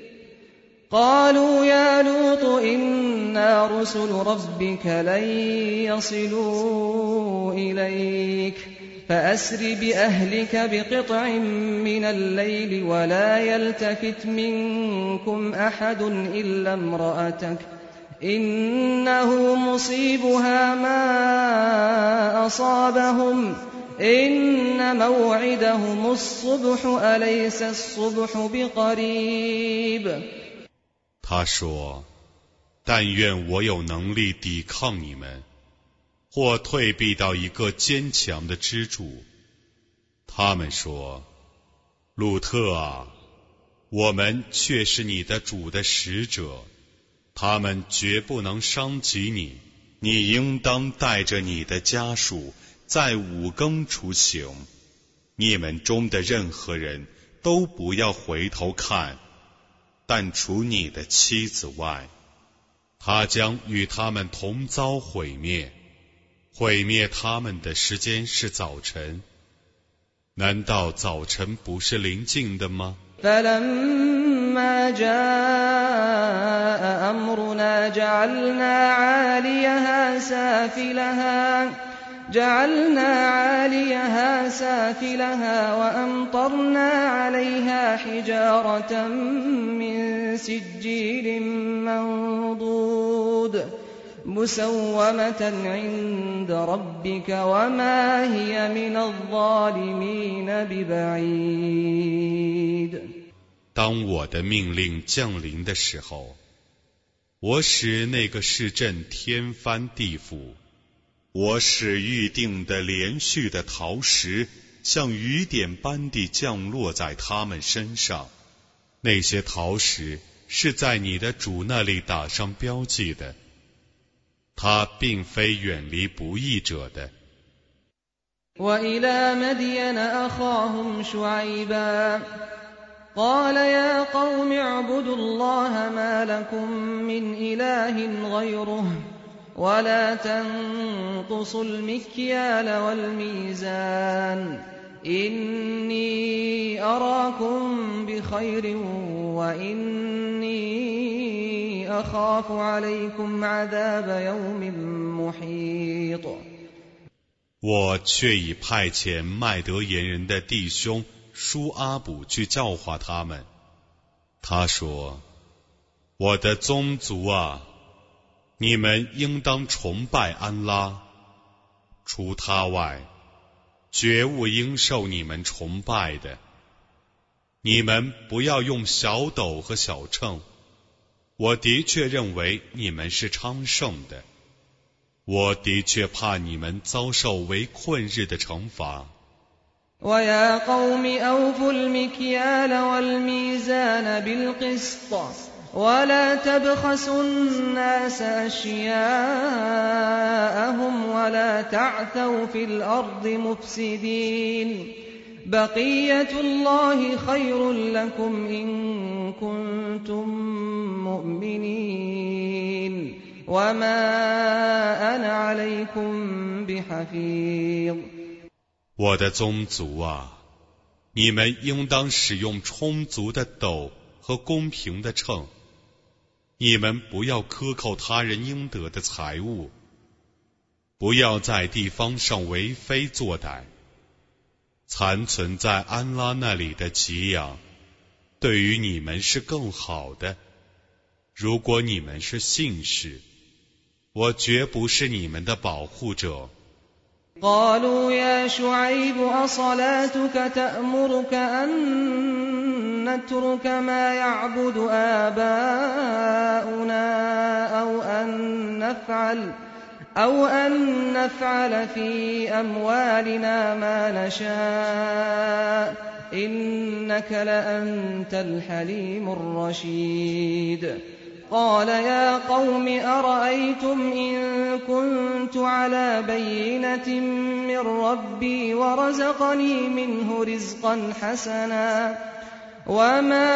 قالوا يا لوط إنا رسل ربك لن يصلوا إليك فأسر بأهلك بقطع من الليل ولا يلتفت منكم أحد إلا امرأتك إنه مصيبها ما أصابهم إن موعدهم الصبح أليس الصبح بقريب。 他说：但愿我有能力抵抗你们，或退避到一个坚强的支柱。他们说：鲁特啊，我们却是你的主的使者，他们绝不能伤及你，你应当带着你的家属在五更出行，你们中的任何人都不要回头看，但除你的妻子外，他将与他们同遭毁灭，毁灭他们的时间是早晨，难道早晨不是临近的吗 فلما جاء أمرنا جعلنا عاليها سافلها جعلنا عاليها سافلها وأمطرنا عليها حجارة من سجيل منضود مسومة عند ربك وما هي من الظالمين ببعيد。 当我的命令降临的时候，我使那个市镇天翻地覆，我使预定的连续的陶石像雨点般地降落在他们身上，那些陶石是在你的主那里打上标记的，他并非远离不义者的。 وإلى مدين أخاهم شعيبا قال يا قوم اعبدوا الله ما لكم من إله غيره ولا تنقصوا المكيال والميزان إني أراكم بخير وإني أخاف عليكم عذاب يوم محيط。 我却已派遣麦德言人的弟兄舒阿卜去教化他们。他说：我的宗族啊，你们应当崇拜安拉，除他外，绝无应受你们崇拜的。你们不要用小斗和小秤，我的确认为你们是昌盛的，我的确怕你们遭受为困日的惩罚。 ويا قوم أوفوا المكيال والميزان بالقسط ولا تبخسوا الناس أشياءهم ولا تعثوا في الأرض مفسدين بقية الله خير لكم إن كنتم مؤمنين وما أنا عليكم بحفيظ。 我的宗族啊，你们应当使用充足的斗和公平的秤，你们不要克扣他人应得的财物，不要在地方上为非作歹。残存在安拉那里的给养，对于你们是更好的。如果你们是信士，我绝不是你们的保护者。 قالوا يا شعيب أصلاتك تأمرك أن نترك ما يعبد آباؤنا أو أن نفعل أو أن نفعل في أموالنا ما نشاء إنك لأنت الحليم الرشيد。قال يا قوم أرأيتم إن كنت على بينة من ربي ورزقني منه رزقا حسنا وما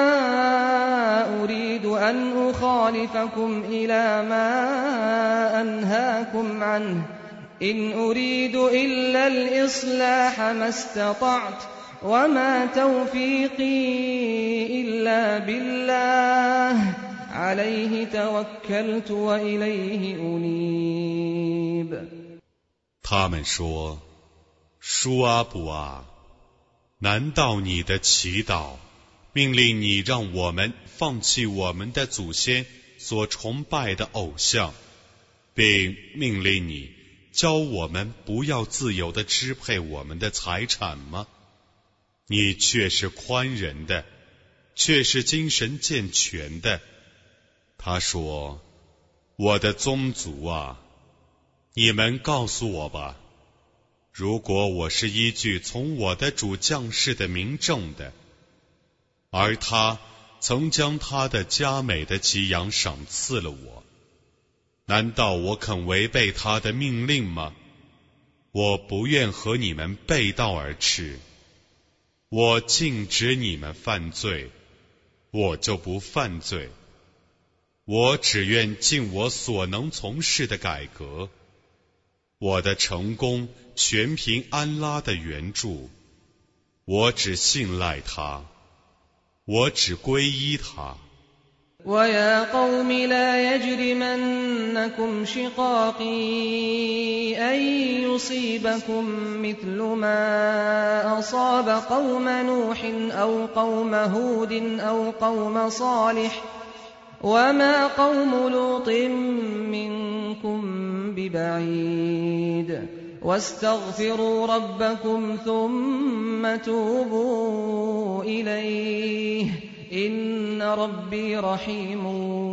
أريد أن أخالفكم إلى ما أنهاكم عنه إن أريد إلا الإصلاح ما استطعت وما توفيقي إلا بالله عليه توكلت وإليه أنيب。 他们说：舒阿布啊，难道你的祈祷命令你让我们放弃我们的祖先所崇拜的偶像，并命令你教我们不要自由地支配我们的财产吗？你却是宽仁的，却是精神健全的。他说：我的宗族啊，你们告诉我吧，如果我是依据从我的主降世的明证的，而他曾将他的佳美的给养赏赐了我，难道我肯违背他的命令吗？我不愿和你们背道而驰，我禁止你们犯罪，我就不犯罪。我只愿尽我所能从事的改革，我的成功全凭安拉的援助，我只信赖他，我只皈依他。 ويا قوم لا يجرمنكم شقاقي أن يصيبكم مثل ما أصاب قوم نوح أو قوم هود أو قوم صالح وما قوم لوط منكم ببعيد واستغفروا ربكم ثم توبوا إليه إن ربي رحيم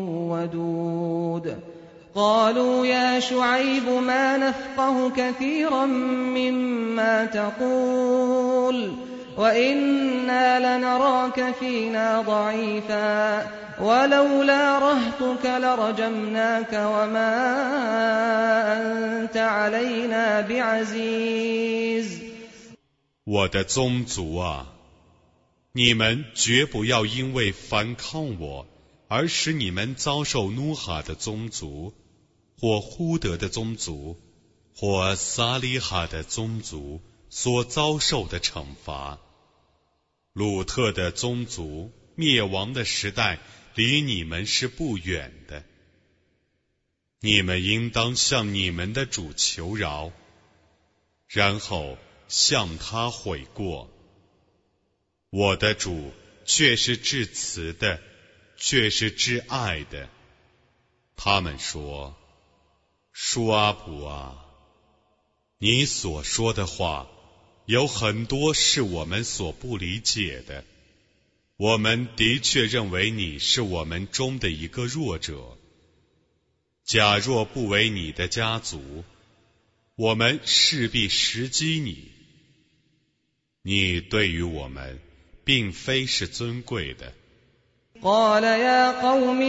ودود قالوا يا شعيب ما نفقه كثيرا مما تقول وإنا لنراك فينا ضعيفا ولولا رهطك لرجمناك وما أنت علينا بعزيز。 我的宗族啊，你们绝不要因为反抗我而使你们遭受努哈的宗族，或呼德的宗族，或撒利哈的宗族所遭受的惩罚。鲁特的宗族灭亡的时代离你们是不远的，你们应当向你们的主求饶，然后向他悔过。我的主却是至慈的，却是至爱的。他们说：舒阿卜啊，你所说的话有很多是我们所不理解的，我们的确认为你是我们中的一个弱者。假若不为你的家族，我们势必时击你。你对于我们并非是尊贵的。 قال يا قوم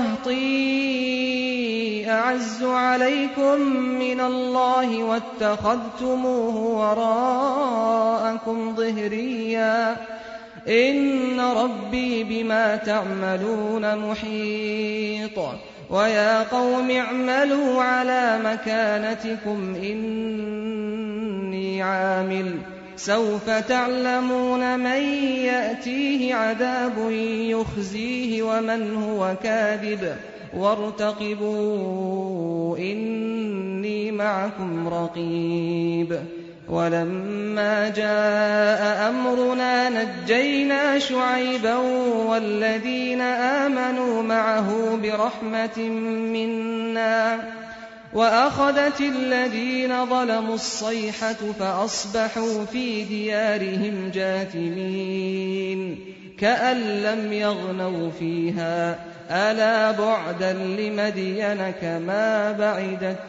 أرهطي أعز عليكم من الله واتخذتموه وراءكم ظهريا إن ربي بما تعملون محيط ويا قوم اعملوا على مكانتكم إني عامل سوف تعلمون من يأتيه عذاب يخزيه ومن هو كاذب وارتقبوا إني معكم رقيب ولما جاء أمرنا نجينا شعيبا والذين آمنوا معه برحمة منا وأخذت الذين ظلموا الصيحة فأصبحوا في ديارهم جاثمين كأن لم يغنوا فيها ألا بعدا لمدين كما بعدت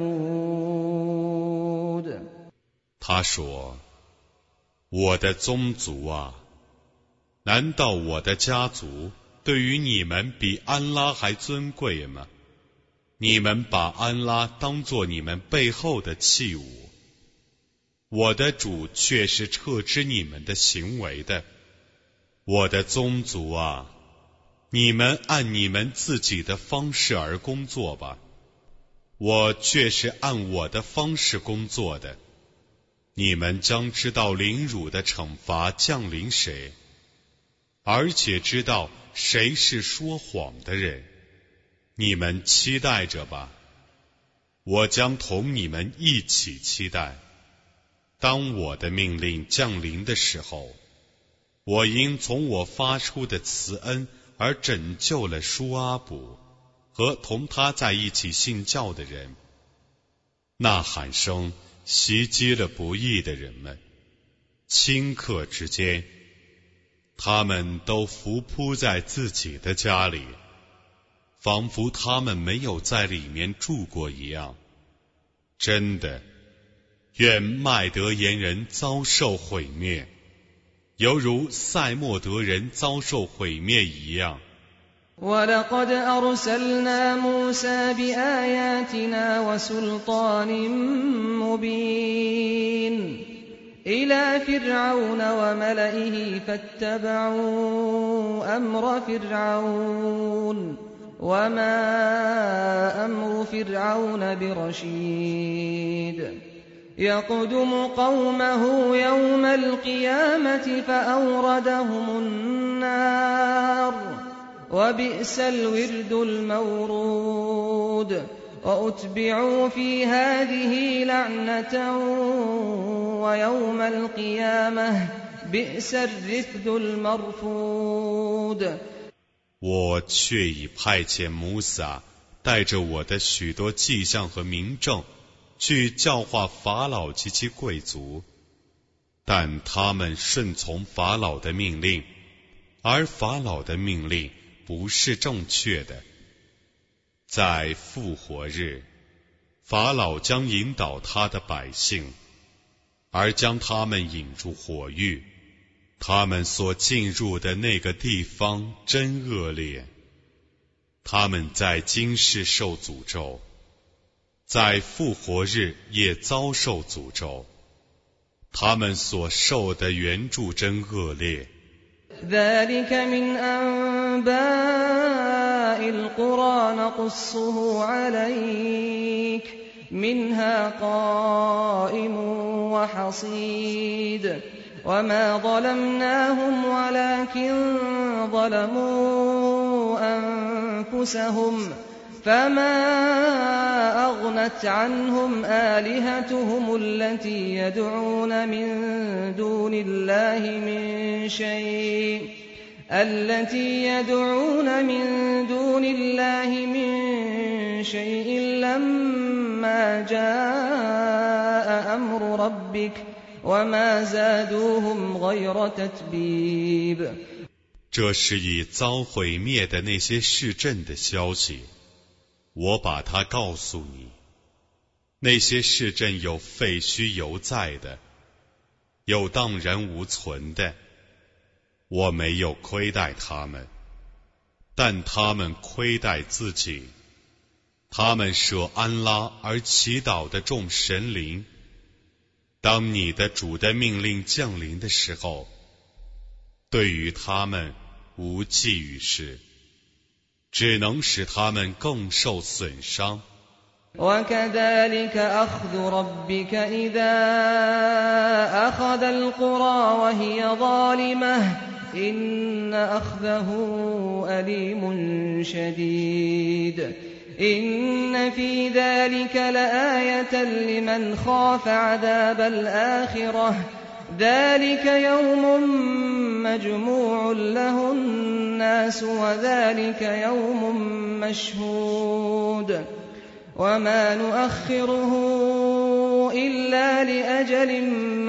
ثمود。 他说：我的宗族啊，难道我的家族对于你们比安拉还尊贵吗？你们把安拉当作你们背后的器物，我的主却是撤知你们的行为的。我的宗族啊，你们按你们自己的方式而工作吧。 我却是按我的方式工作的。你们将知道凌辱的惩罚降临谁，而且知道谁是说谎的人。你们期待着吧，我将同你们一起期待。当我的命令降临的时候，我因从我发出的慈恩而拯救了舒阿卜和同他在一起信教的人。呐喊声袭击了不义的人们，顷刻之间，他们都伏扑在自己的家里，仿佛他们没有在里面住过一样。真的，愿麦德言人遭受毁灭，犹如塞莫德人遭受毁灭一样。 وَلَقَدْ أَرْسَلْنَا مُوسَى بِآيَاتِنَا وَسُلْطَانٍ مُبِينٍ إِلَى فِرْعَوْنَ وَمَلَئِهِ فَاتَّبَعُوا أَمْرَ فِرْعَوْنَ وَمَا أَمْرُ فِرْعَوْنَ بِرَشِيدٍ يَقْدُمُ قَوْمَهُ يَوْمَ الْقِيَامَةِ فَأَوْرَدَهُمُ النَّارَ وبئس الورد المورود وأتبعوا في هذه لعنة ويوم القيامة بئس الرفد المرفود。 我却已派遣摩萨带着我的许多迹象和明证去教化法老及其贵族，但他们顺从法老的命令，而法老的命令不是正确的。在复活日，法老将引导他的百姓，而将他们引入火狱。他们所进入的那个地方真恶劣。他们在今世受诅咒，在复活日也遭受诅咒。他们所受的援助真恶劣。 ذلك من أنباء القرى نقصه عليك منها قائم وحصيد وما ظلمناهم ولكن ظلموا أنفسهم فما أغنت عنهم آلهتهم التي يدعون من دون الله من شيء التي يدعون من دون الله من شيء لما جاء أمر ربك وما زادوهم غير تتبيب。 这是已遭毁灭的那些市镇的消息。我把它告诉你，那些市镇有废墟犹在的，有荡然无存的。我没有亏待他们，但他们亏待自己。他们舍安拉而祈祷的众神灵。当你的主的命令降临的时候，对于他们无济于事，只能使他们更受损伤。 وكذلك أخذ ربك إذا أخذ القرى وهي ظالمة إن أخذه أليم شديد إن في ذلك لآية لمن خاف عذاب الآخرة ذلك يوم مجموع له الناس وذلك يوم مشهود وما نؤخره إلا لأجل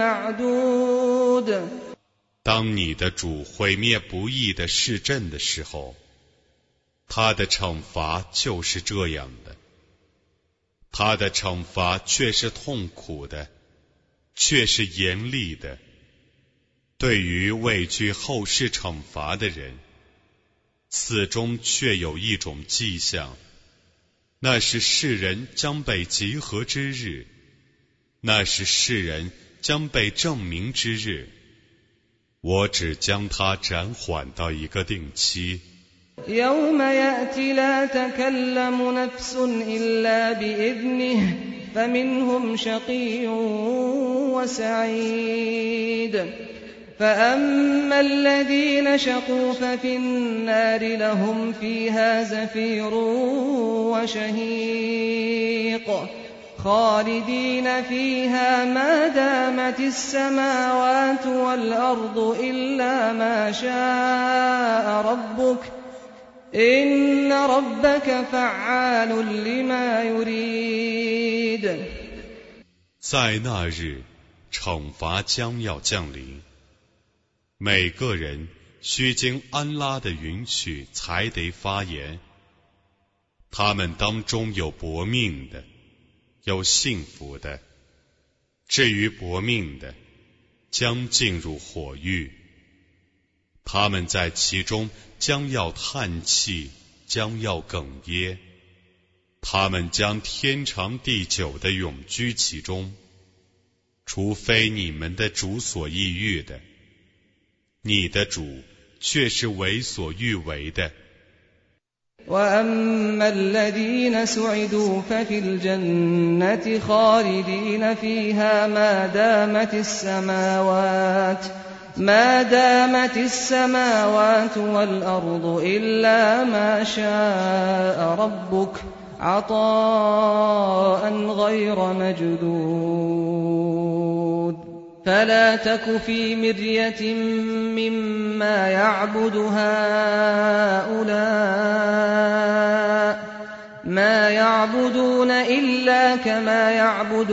معدود。 当你的主毁灭不义的市镇的时候，他的惩罚就是这样的，他的惩罚却是痛苦的，却是严厉的。对于畏惧后世惩罚的人，此中却有一种迹象，那是世人将被集合之日，那是世人将被证明之日。我只将它暂缓到一个定期， يوم يأت لا تكلم نفس إلا بإذنه فمنهم شقي وسعيد فأما الذين شقوا ففي النار لهم فيها زفير وشهيق خالدين فيها ما دامت السماوات والأرض إلا ما شاء ربك إن ربك فعال لما يريد。 在那日，惩罚将要降临，每个人须经安拉的允许才得发言。他们当中有薄命的，有幸福的。至于薄命的，将进入火狱。他们在其中将要叹气，将要哽咽。他们将天长地久地永居其中，除非你们的主所意欲的，你的主却是为所欲为的。 وأما الذين سعدوا ففي الجنة خالدين فيها ما دامت السماوات ما دامت السماوات والأرض إلا ما شاء ربك عطاء غير مجدود فلا تك في مرية مما يعبد هؤلاء ما يعبدون إلا كما يعبد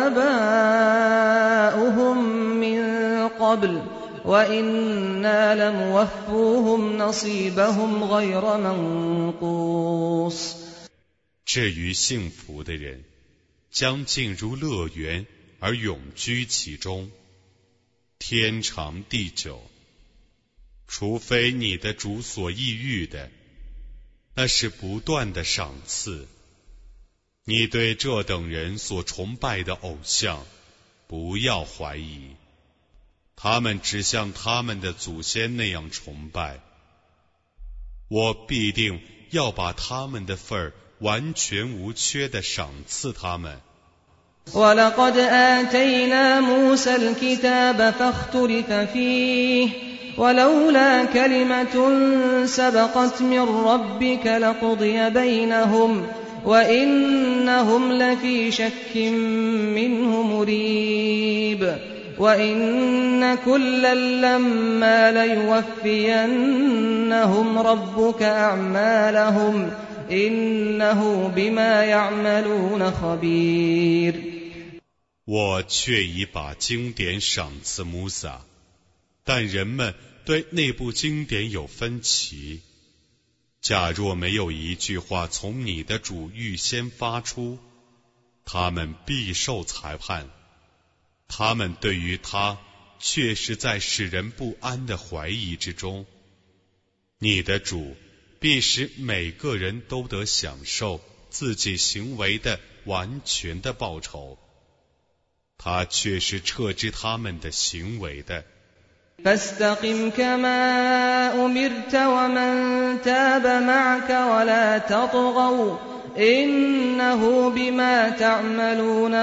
آباؤهم من قبل وإنا لموفوهم نصيبهم غير منقوص。 至于幸福的人，将进入乐园而永居其中，天长地久，除非你的主所意欲的，那是不断的赏赐。你对这等人所崇拜的偶像，不要怀疑，他们只像他们的祖先那样崇拜，我必定要把他们的份儿完全无缺地赏赐他们。 وَلَقَدْ آتَيْنَا مُوسَى الْكِتَابَ فَاخْتُلِفَ فِيهِ وَلَوْلَا كَلِمَةٌ سَبَقَتْ مِنْ رَبِّكَ لَقُضِيَ بَيْنَهُمْ وَإِنَّهُمْ لَفِي شَكٍّ مِّنْهُ مُرِيبٍ وَإِنَّ كُلًّا لَّمَّا لَيُوَفِّيَنَّهُمْ رَبُّكَ أَعْمَالَهُمْ إِنَّهُ بِمَا يَعْمَلُونَ خَبِيرٌ。 我却已把经典赏赐穆萨，但人们对那部经典有分歧。假若没有一句话从你的主预先发出，他们必受裁判。他们对于他却是在使人不安的怀疑之中。你的主必使每个人都得享受自己行为的完全的报酬，他却是撤知他们的行为的。 فاستقم كما أمرت ومن تاب معك ولا تطغوا إنه بما تعملون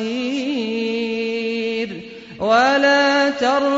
بصير ولا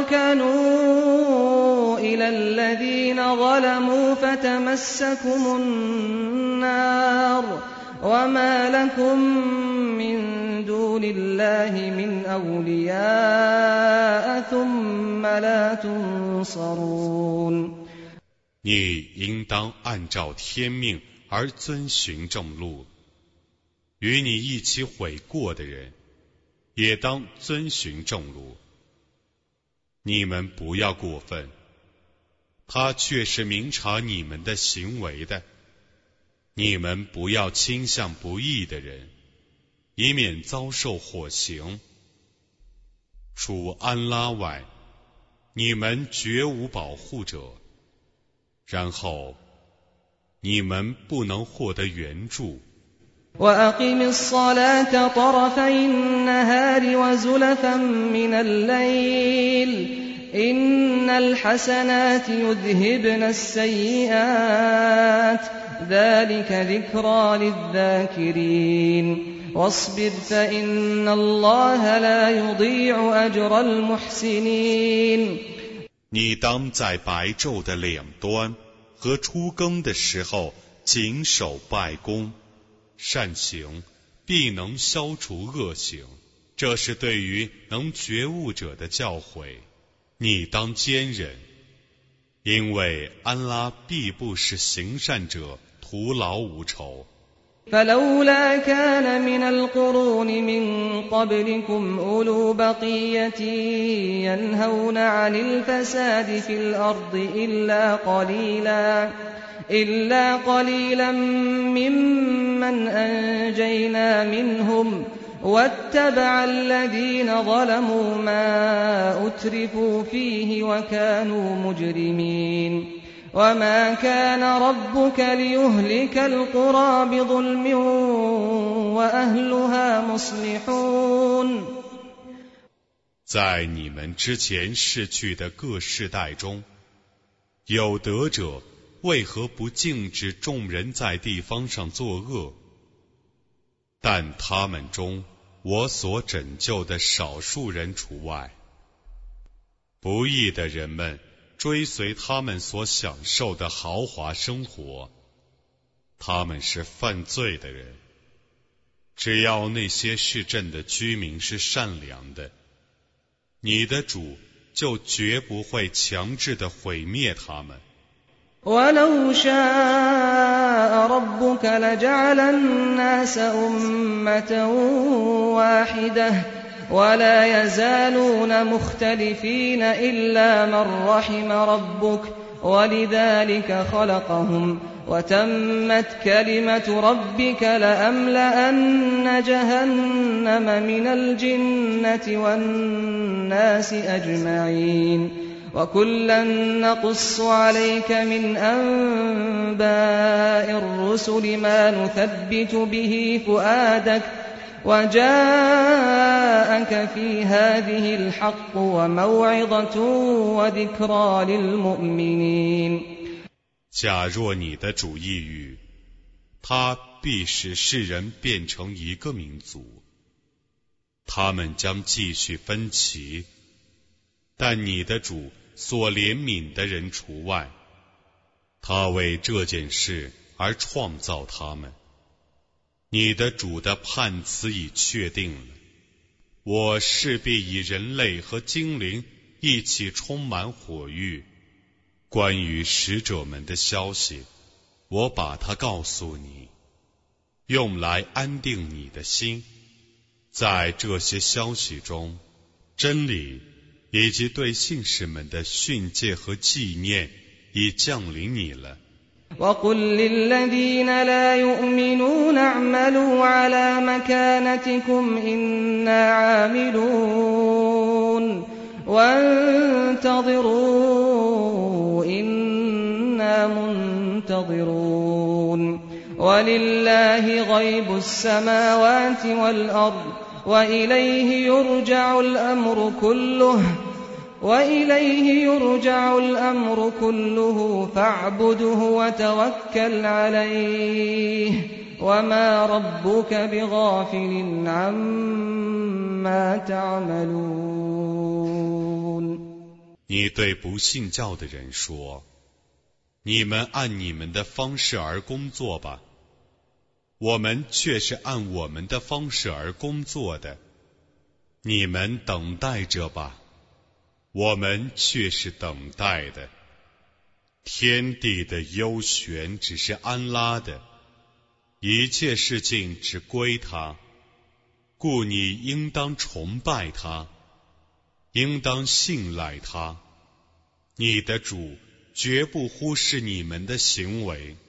تركنوا إلى الذين ظلموا فتمسكم النار وما لكم من دون الله من أولياء ثم لا تنصرون。 你应当按照天命而遵循正路，与你一起悔过的人也当遵循正路。你们不要过分，他却是明察你们的行为的。你们不要倾向不义的人，以免遭受火刑。除安拉外，你们绝无保护者。然后你们不能获得援助。 وَأَقِمِ الصَّلَاةَ طَرَفَيِ النَّهَارِ وَزُلَفًا مِنَ اللَّيْلِ إن الحسنات يذهبن السيئات ذلك ذكرى للذاكرين واصبر فإن الله لا يضيع أجر المحسنين。 你当在白昼的两端和出更的时候谨守拜功，善行必能消除恶行，这是对于能觉悟者的教诲。你当坚忍，因为安拉必不使行善者徒劳无酬。 فلولا كان من القرون من قبلكم أولو بقية ينهون عن الفساد في الأرض إلا قليلا إلا قليلا ممن أنجينا منهم واتبع الذين ظلموا ما أترفوا فيه وكانوا مجرمين وما كان ربك ليهلك القرى بظلم وأهلها مصلحون。 在你们之前逝去的各世代中，有德者为何不禁止众人在地方上作恶？但他们中我所拯救的少数人除外。不义的人们追随他们所享受的豪华生活，他们是犯罪的人。只要那些市镇的居民是善良的，你的主就绝不会强制地毁灭他们。 ولو شاء ربك لجعل الناس أمة واحدة ولا يزالون مختلفين إلا من رحم ربك ولذلك خلقهم وتمت كلمة ربك لأملأن جهنم من الجنة والناس أجمعين وكلا نقص عليك من أنباء الرسل ما نثبت به فؤادك وجاءك في هذه الحق وموعظة وذكرى للمؤمنين。 假若你的主意欲，他必使世人变成一个民族，他们将继续分歧，但你的主所怜悯的人除外，他为这件事而创造他们。你的主的判词已确定了，我势必以人类和精灵一起充满火狱。关于使者们的消息，我把它告诉你，用来安定你的心。在这些消息中，真理以及对信士们的训诫和纪念已降临你了。 وقل للذين لا يؤمنون اعملوا على مكانتكم إنا عاملون وانتظروا إنا منتظرون ولله غيب السماوات والأرض وإليه يرجع الأمر كله وإليه يرجع الأمر كله فاعبده وتوكل عليه وما ربك بغافل عما تعملون。 你对不信教的人说，你们按你们的方式而工作吧，我们却是按我们的方式而工作的，你们等待着吧，我们却是等待的。天地的幽玄只是安拉的，一切事情只归他，故你应当崇拜他，应当信赖他。你的主绝不忽视你们的行为。